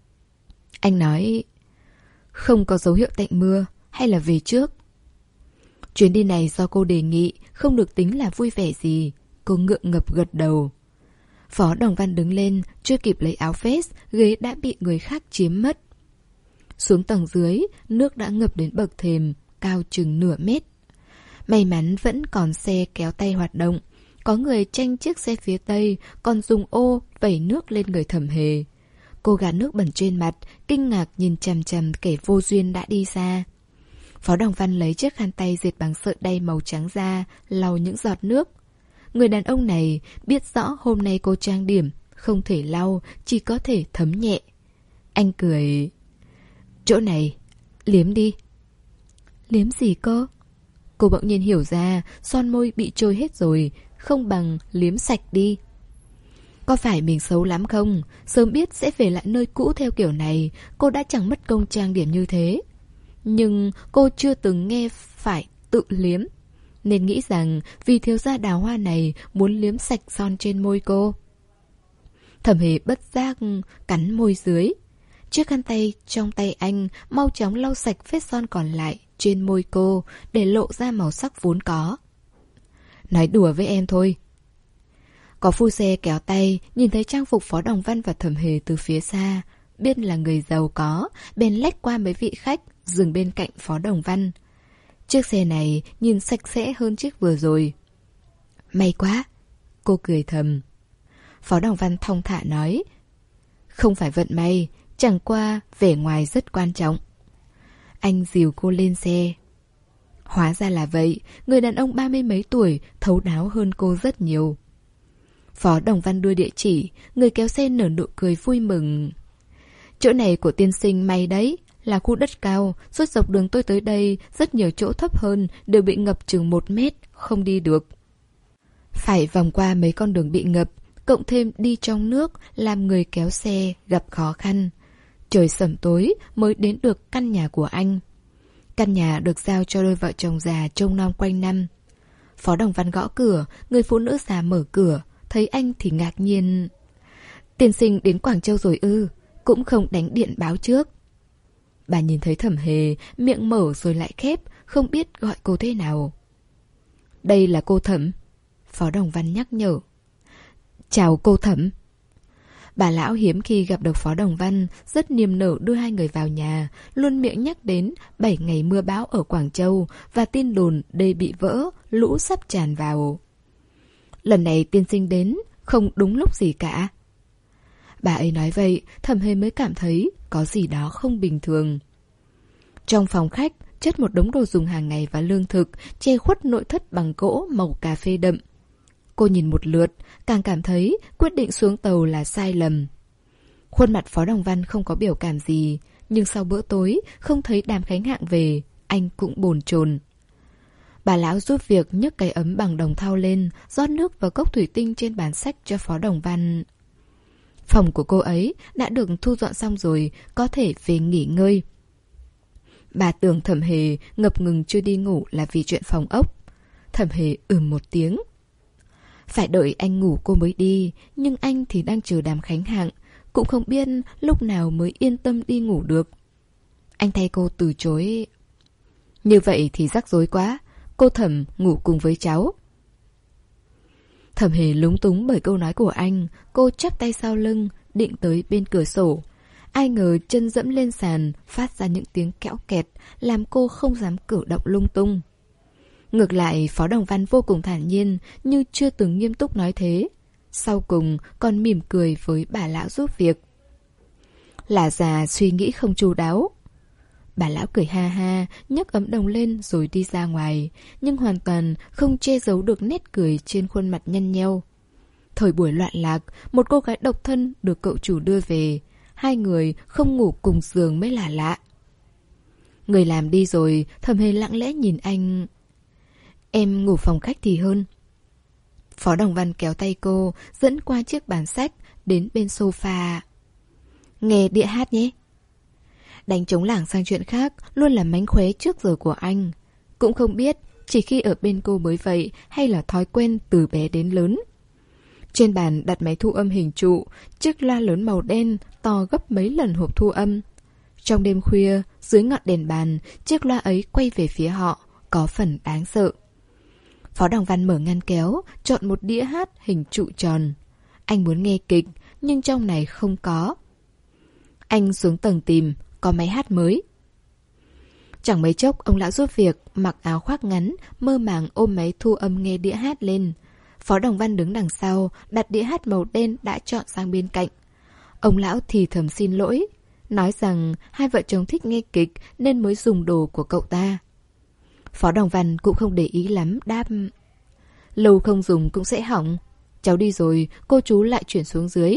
Anh nói, không có dấu hiệu tạnh mưa, hay là về trước? Chuyến đi này do cô đề nghị, không được tính là vui vẻ gì. Cô ngượng ngập gật đầu. Phó Đồng Văn đứng lên, chưa kịp lấy áo vest, ghế đã bị người khác chiếm mất. Xuống tầng dưới, nước đã ngập đến bậc thềm, cao chừng nửa mét. May mắn vẫn còn xe kéo tay hoạt động. Có người tranh chiếc xe phía tây, còn dùng ô vẩy nước lên người Thẩm Hề. Cô gạt nước bẩn trên mặt, kinh ngạc nhìn chằm chằm kẻ vô duyên đã đi xa. Phó Đồng Văn lấy chiếc khăn tay dệt bằng sợi đay màu trắng ra, lau những giọt nước. Người đàn ông này biết rõ hôm nay cô trang điểm, không thể lau, chỉ có thể thấm nhẹ. Anh cười. Chỗ này, liếm đi. Liếm gì cơ? Cô bỗng nhiên hiểu ra, son môi bị trôi hết rồi, không bằng liếm sạch đi. Có phải mình xấu lắm không? Sớm biết sẽ về lại nơi cũ theo kiểu này, cô đã chẳng mất công trang điểm như thế. Nhưng cô chưa từng nghe phải tự liếm, nên nghĩ rằng vì thiếu gia đào hoa này muốn liếm sạch son trên môi cô. Thẩm Hề bất giác cắn môi dưới. Chiếc khăn tay trong tay anh mau chóng lau sạch vết son còn lại trên môi cô, để lộ ra màu sắc vốn có. Nói đùa với em thôi. Có phu xe kéo tay, nhìn thấy trang phục Phó Đồng Văn và Thẩm Hề từ phía xa, biết là người giàu có, bèn lách qua mấy vị khách, dừng bên cạnh Phó Đồng Văn. Chiếc xe này nhìn sạch sẽ hơn chiếc vừa rồi. May quá, cô cười thầm. Phó Đồng Văn thong thả nói, không phải vận may, chẳng qua vẻ ngoài rất quan trọng. Anh dìu cô lên xe. Hóa ra là vậy, người đàn ông ba mươi mấy tuổi thấu đáo hơn cô rất nhiều. Phó Đồng Văn đưa địa chỉ, người kéo xe nở nụ cười vui mừng. Chỗ này của tiên sinh may đấy, là khu đất cao, suốt dọc đường tôi tới đây, rất nhiều chỗ thấp hơn đều bị ngập chừng một mét, không đi được. Phải vòng qua mấy con đường bị ngập, cộng thêm đi trong nước, làm người kéo xe gặp khó khăn. Trời sẩm tối mới đến được căn nhà của anh. Căn nhà được giao cho đôi vợ chồng già trông nom quanh năm. Phó Đồng Văn gõ cửa, người phụ nữ già mở cửa, thấy anh thì ngạc nhiên. Tiên sinh đến Quảng Châu rồi ư, cũng không đánh điện báo trước. Bà nhìn thấy Thẩm Hề, miệng mở rồi lại khép, không biết gọi cô thế nào. Đây là cô Thẩm. Phó Đồng Văn nhắc nhở. Chào cô Thẩm. Bà lão hiếm khi gặp được Phó Đồng Văn, rất niềm nở đưa hai người vào nhà, luôn miệng nhắc đến bảy ngày mưa bão ở Quảng Châu và tin đồn đê bị vỡ, lũ sắp tràn vào. Lần này tiên sinh đến, không đúng lúc gì cả. Bà ấy nói vậy, Thẩm Hề mới cảm thấy có gì đó không bình thường. Trong phòng khách, chất một đống đồ dùng hàng ngày và lương thực, che khuất nội thất bằng gỗ màu cà phê đậm. Cô nhìn một lượt, càng cảm thấy quyết định xuống tàu là sai lầm. Khuôn mặt Phó Đồng Văn không có biểu cảm gì, nhưng sau bữa tối, không thấy Đàm Khánh Hạng về, anh cũng bồn chồn. Bà lão giúp việc nhấc cái ấm bằng đồng thau lên, rót nước vào cốc thủy tinh trên bàn sách cho Phó Đồng Văn. Phòng của cô ấy đã được thu dọn xong rồi, có thể về nghỉ ngơi. Bà tưởng Thẩm Hề ngập ngừng chưa đi ngủ là vì chuyện phòng ốc. Thẩm Hề ừm một tiếng. Phải đợi anh ngủ cô mới đi, nhưng anh thì đang chờ Đàm Khánh Hạng, cũng không biết lúc nào mới yên tâm đi ngủ được. Anh thay cô từ chối. Như vậy thì rắc rối quá, cô Thẩm ngủ cùng với cháu. Thẩm Hề lúng túng bởi câu nói của anh, cô chắp tay sau lưng, định tới bên cửa sổ. Ai ngờ chân dẫm lên sàn, phát ra những tiếng kẽo kẹt, làm cô không dám cử động lung tung. Ngược lại, Phó Đồng Văn vô cùng thản nhiên, như chưa từng nghiêm túc nói thế. Sau cùng còn mỉm cười với bà lão giúp việc. Là già suy nghĩ không chu đáo. Bà lão cười ha ha, nhấc ấm đồng lên rồi đi ra ngoài, nhưng hoàn toàn không che giấu được nét cười trên khuôn mặt nhăn nheo. Thời buổi loạn lạc, một cô gái độc thân được cậu chủ đưa về. Hai người không ngủ cùng giường mới là lạ. Người làm đi rồi, Thẩm Hề lặng lẽ nhìn anh. Em ngủ phòng khách thì hơn. Phó Đồng Văn kéo tay cô, dẫn qua chiếc bàn sách, đến bên sofa. Nghe đĩa hát nhé. Đánh trống lảng sang chuyện khác luôn là mánh khóe trước giờ của anh. Cũng không biết chỉ khi ở bên cô mới vậy hay là thói quen từ bé đến lớn. Trên bàn đặt máy thu âm hình trụ, chiếc loa lớn màu đen to gấp mấy lần hộp thu âm. Trong đêm khuya, dưới ngọn đèn bàn, chiếc loa ấy quay về phía họ, có phần đáng sợ. Phó Đồng Văn mở ngăn kéo, chọn một đĩa hát hình trụ tròn. Anh muốn nghe kịch, nhưng trong này không có. Anh xuống tầng tìm, có máy hát mới. Chẳng mấy chốc, ông lão giúp việc, mặc áo khoác ngắn, mơ màng ôm máy thu âm nghe đĩa hát lên. Phó Đồng Văn đứng đằng sau, đặt đĩa hát màu đen đã chọn sang bên cạnh. Ông lão thì thầm xin lỗi, nói rằng hai vợ chồng thích nghe kịch nên mới dùng đồ của cậu ta. Phó Đồng Văn cũng không để ý lắm, đáp: Lâu không dùng cũng sẽ hỏng. Cháu đi rồi, cô chú lại chuyển xuống dưới.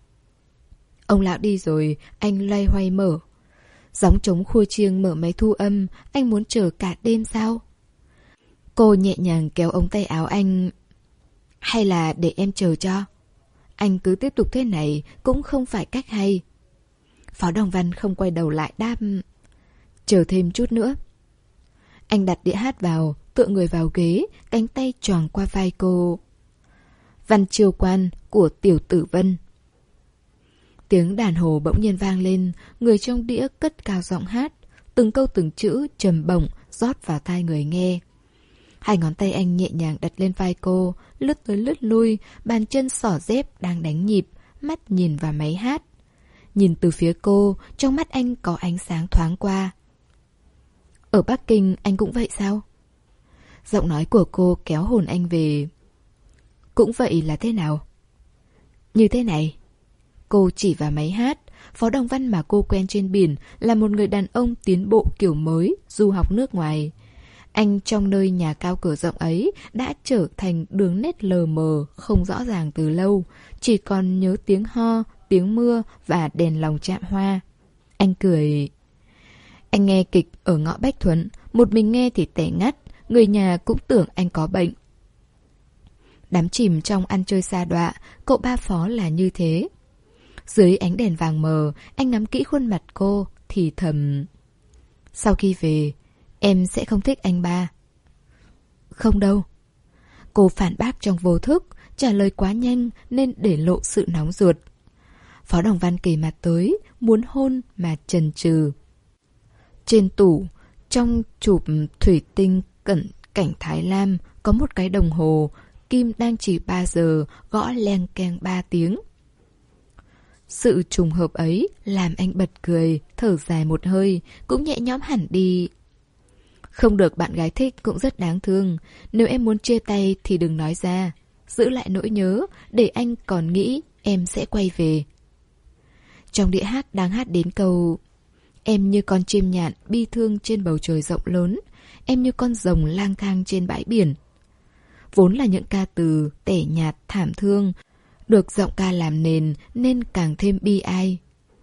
Ông lão đi rồi, anh loay hoay mở. Gióng trống khua chiêng mở máy thu âm, anh muốn chờ cả đêm sao? Cô nhẹ nhàng kéo ống tay áo anh. Hay là để em chờ cho? Anh cứ tiếp tục thế này cũng không phải cách hay. Phó Đồng Văn không quay đầu lại, đáp: Chờ thêm chút nữa. Anh đặt đĩa hát vào, tựa người vào ghế, cánh tay choàng qua vai cô. Văn Chiêu Quan của Tiểu Tử Vân. Tiếng đàn hồ bỗng nhiên vang lên, người trong đĩa cất cao giọng hát, từng câu từng chữ trầm bổng rót vào tai người nghe. Hai ngón tay anh nhẹ nhàng đặt lên vai cô, lướt tới lướt lui, bàn chân xỏ dép đang đánh nhịp, mắt nhìn vào máy hát. Nhìn từ phía cô, trong mắt anh có ánh sáng thoáng qua. Ở Bắc Kinh anh cũng vậy sao? Giọng nói của cô kéo hồn anh về. Cũng vậy là thế nào? Như thế này. Cô chỉ vào máy hát. Phó Đồng Văn mà cô quen trên biển là một người đàn ông tiến bộ kiểu mới, du học nước ngoài. Anh trong nơi nhà cao cửa rộng ấy đã trở thành đường nét lờ mờ, không rõ ràng từ lâu, chỉ còn nhớ tiếng ho, tiếng mưa và đèn lồng chạm hoa. Anh cười. Anh nghe kịch ở ngõ Bách Thuận, một mình nghe thì tẻ ngắt, người nhà cũng tưởng anh có bệnh. Đắm chìm trong ăn chơi sa đọa, cậu ba Phó là như thế. Dưới ánh đèn vàng mờ, anh ngắm kỹ khuôn mặt cô, thì thầm. Sau khi về, em sẽ không thích anh ba. Không đâu. Cô phản bác trong vô thức, trả lời quá nhanh nên để lộ sự nóng ruột. Phó Đồng Văn kề mặt tới, muốn hôn mà chần chừ. Trên tủ, trong chụp thủy tinh cận cảnh Thái Lam, có một cái đồng hồ, kim đang chỉ ba giờ, gõ leng keng ba tiếng. Sự trùng hợp ấy làm anh bật cười, thở dài một hơi, cũng nhẹ nhõm hẳn đi. Không được bạn gái thích cũng rất đáng thương. Nếu em muốn chia tay thì đừng nói ra. Giữ lại nỗi nhớ, để anh còn nghĩ em sẽ quay về. Trong đĩa hát đang hát đến câu: Em như con chim nhạn bi thương trên bầu trời rộng lớn, em như con rồng lang thang trên bãi biển. Vốn là những ca từ tẻ nhạt thảm thương, được giọng ca làm nền nên càng thêm bi ai.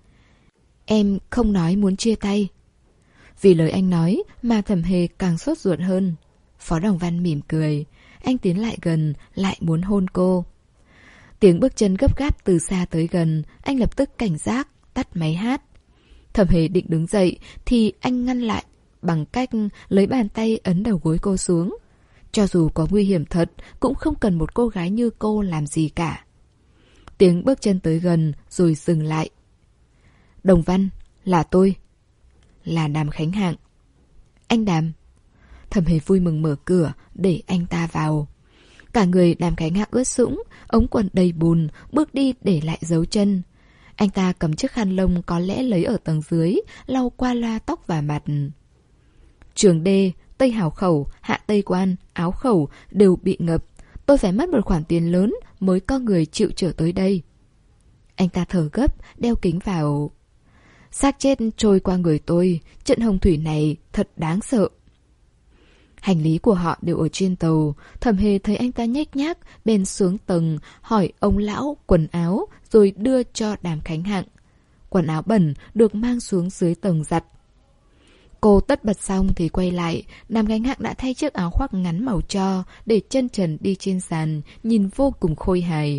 Em không nói muốn chia tay. Vì lời anh nói mà Thẩm Hề càng sốt ruột hơn. Phó Đồng Văn mỉm cười. Anh tiến lại gần, lại muốn hôn cô. Tiếng bước chân gấp gáp từ xa tới gần. Anh lập tức cảnh giác, tắt máy hát. Thẩm Hề định đứng dậy thì anh ngăn lại bằng cách lấy bàn tay ấn đầu gối cô xuống. Cho dù có nguy hiểm thật, cũng không cần một cô gái như cô làm gì cả. Tiếng bước chân tới gần rồi dừng lại. Đồng Văn, là tôi. Là Đàm Khánh Hạng. Anh Đàm. Thẩm Hề vui mừng mở cửa để anh ta vào. Cả người Đàm Khánh Hạng ướt sũng, ống quần đầy bùn, bước đi để lại dấu chân. Anh ta cầm chiếc khăn lông có lẽ lấy ở tầng dưới, lau qua loa tóc và mặt. Trường Đê, Tây Hảo Khẩu, Hạ Tây Quan, Áo Khẩu đều bị ngập. Tôi phải mất một khoản tiền lớn mới có người chịu trở tới đây. Anh ta thở gấp, đeo kính vào. Xác chết trôi qua người tôi, trận hồng thủy này thật đáng sợ. Hành lý của họ đều ở trên tàu. Thẩm Hề thấy anh ta nhếch nhác, bèn xuống tầng, hỏi ông lão quần áo, rồi đưa cho Đàm Khánh Hạng. Quần áo bẩn được mang xuống dưới tầng giặt. Cô tất bật xong thì quay lại, Đàm Khánh Hạng đã thay chiếc áo khoác ngắn màu tro, để chân trần đi trên sàn, nhìn vô cùng khôi hài.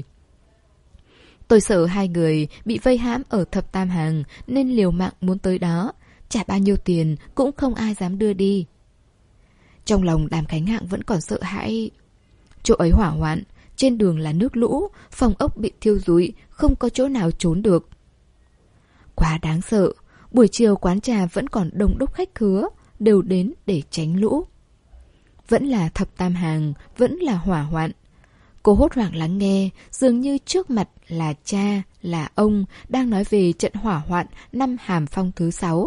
Tôi sợ hai người bị vây hãm ở thập tam hàng nên liều mạng muốn tới đó. Trả bao nhiêu tiền cũng không ai dám đưa đi. Trong lòng Đàm Khánh Hạng vẫn còn sợ hãi. Chỗ ấy hỏa hoạn, trên đường là nước lũ, phòng ốc bị thiêu rụi, không có chỗ nào trốn được. Quá đáng sợ. Buổi chiều quán trà vẫn còn đông đúc khách khứa, đều đến để tránh lũ. Vẫn là thập tam hàng, vẫn là hỏa hoạn. Cô hốt hoảng lắng nghe, dường như trước mặt là cha, là ông, đang nói về trận hỏa hoạn năm Hàm Phong thứ sáu.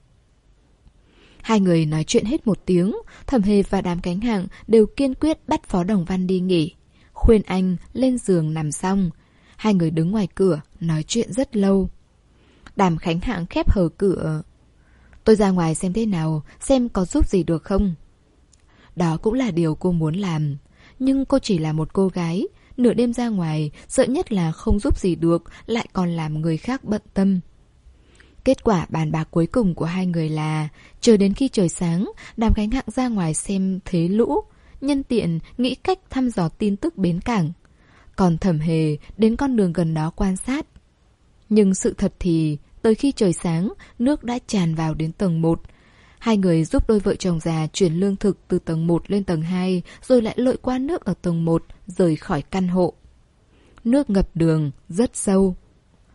Hai người nói chuyện hết một tiếng, Thẩm Hề và Đàm Khánh Hạng đều kiên quyết bắt Phó Đồng Văn đi nghỉ. Khuyên anh lên giường nằm xong. Hai người đứng ngoài cửa, nói chuyện rất lâu. Đàm Khánh Hạng khép hờ cửa. Tôi ra ngoài xem thế nào, xem có giúp gì được không. Đó cũng là điều cô muốn làm. Nhưng cô chỉ là một cô gái, nửa đêm ra ngoài, sợ nhất là không giúp gì được, lại còn làm người khác bận tâm. Kết quả bàn bạc cuối cùng của hai người là chờ đến khi trời sáng, Đàm Khánh Hạng ra ngoài xem thế lũ, nhân tiện nghĩ cách thăm dò tin tức bến cảng. Còn Thẩm Hề đến con đường gần đó quan sát. Nhưng sự thật thì, tới khi trời sáng, nước đã tràn vào đến tầng một. Hai người giúp đôi vợ chồng già chuyển lương thực từ tầng một lên tầng hai, rồi lại lội qua nước ở tầng một, rời khỏi căn hộ. Nước ngập đường, rất sâu.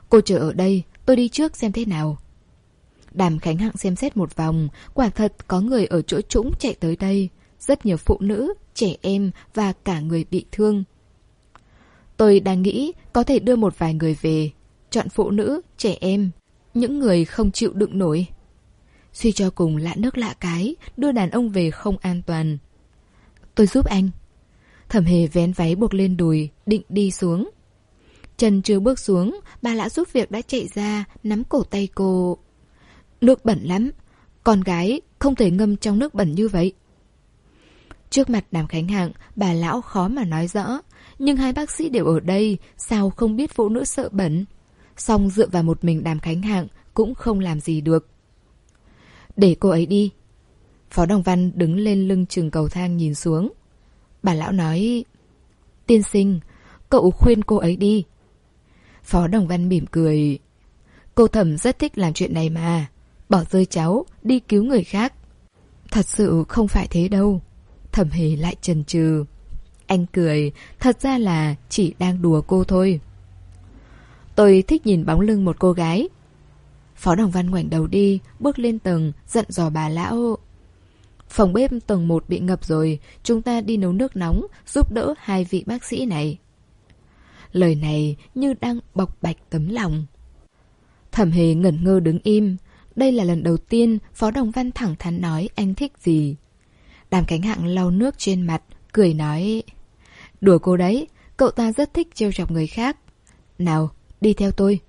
Cô chờ ở đây, tôi đi trước xem thế nào. Đàm Khánh Hạng xem xét một vòng, quả thật có người ở chỗ trũng chạy tới đây. Rất nhiều phụ nữ, trẻ em và cả người bị thương. Tôi đang nghĩ có thể đưa một vài người về. Chọn phụ nữ, trẻ em, những người không chịu đựng nổi. Suy cho cùng lạ nước lạ cái, đưa đàn ông về không an toàn. Tôi giúp anh. Thẩm Hề vén váy buộc lên đùi, định đi xuống. Chân chưa bước xuống, bà lão giúp việc đã chạy ra, nắm cổ tay cô. Nước bẩn lắm, con gái không thể ngâm trong nước bẩn như vậy. Trước mặt Đàm Khánh Hạng, bà lão khó mà nói rõ. Nhưng hai bác sĩ đều ở đây, sao không biết phụ nữ sợ bẩn. Song dựa vào một mình Đàm Khánh Hạng cũng không làm gì được. Để cô ấy đi. Phó Đồng Văn đứng lên lưng chừng cầu thang nhìn xuống. Bà lão nói, tiên sinh, cậu khuyên cô ấy đi. Phó Đồng Văn mỉm cười. Cô Thẩm rất thích làm chuyện này mà. Bỏ rơi cháu, đi cứu người khác. Thật sự không phải thế đâu. Thẩm Hề lại chần chừ. Anh cười, thật ra là chỉ đang đùa cô thôi. Tôi thích nhìn bóng lưng một cô gái. Phó Đồng Văn ngoảnh đầu đi, bước lên tầng, dặn dò bà lão. Phòng bếp tầng một bị ngập rồi, chúng ta đi nấu nước nóng, giúp đỡ hai vị bác sĩ này. Lời này như đang bộc bạch tấm lòng. Thẩm Hề ngẩn ngơ đứng im. Đây là lần đầu tiên Phó Đồng Văn thẳng thắn nói anh thích gì. Đàm Khánh Hạng lau nước trên mặt, cười nói, đùa cô đấy, cậu ta rất thích trêu chọc người khác. Nào, đi theo tôi.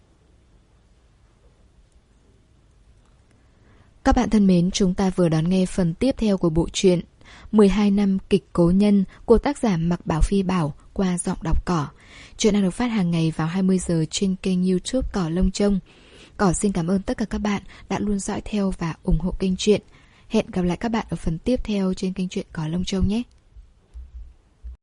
Các bạn thân mến, chúng ta vừa đón nghe phần tiếp theo của bộ truyện mười hai năm kịch cố nhân của tác giả Mạc Bảo Phi Bảo qua giọng đọc Cỏ. Chuyện đang được phát hàng ngày vào hai mươi giờ trên kênh YouTube Cỏ Lông Trông. Cỏ xin cảm ơn tất cả các bạn đã luôn dõi theo và ủng hộ kênh truyện. Hẹn gặp lại các bạn ở phần tiếp theo trên kênh truyện Cỏ Lông Trông nhé.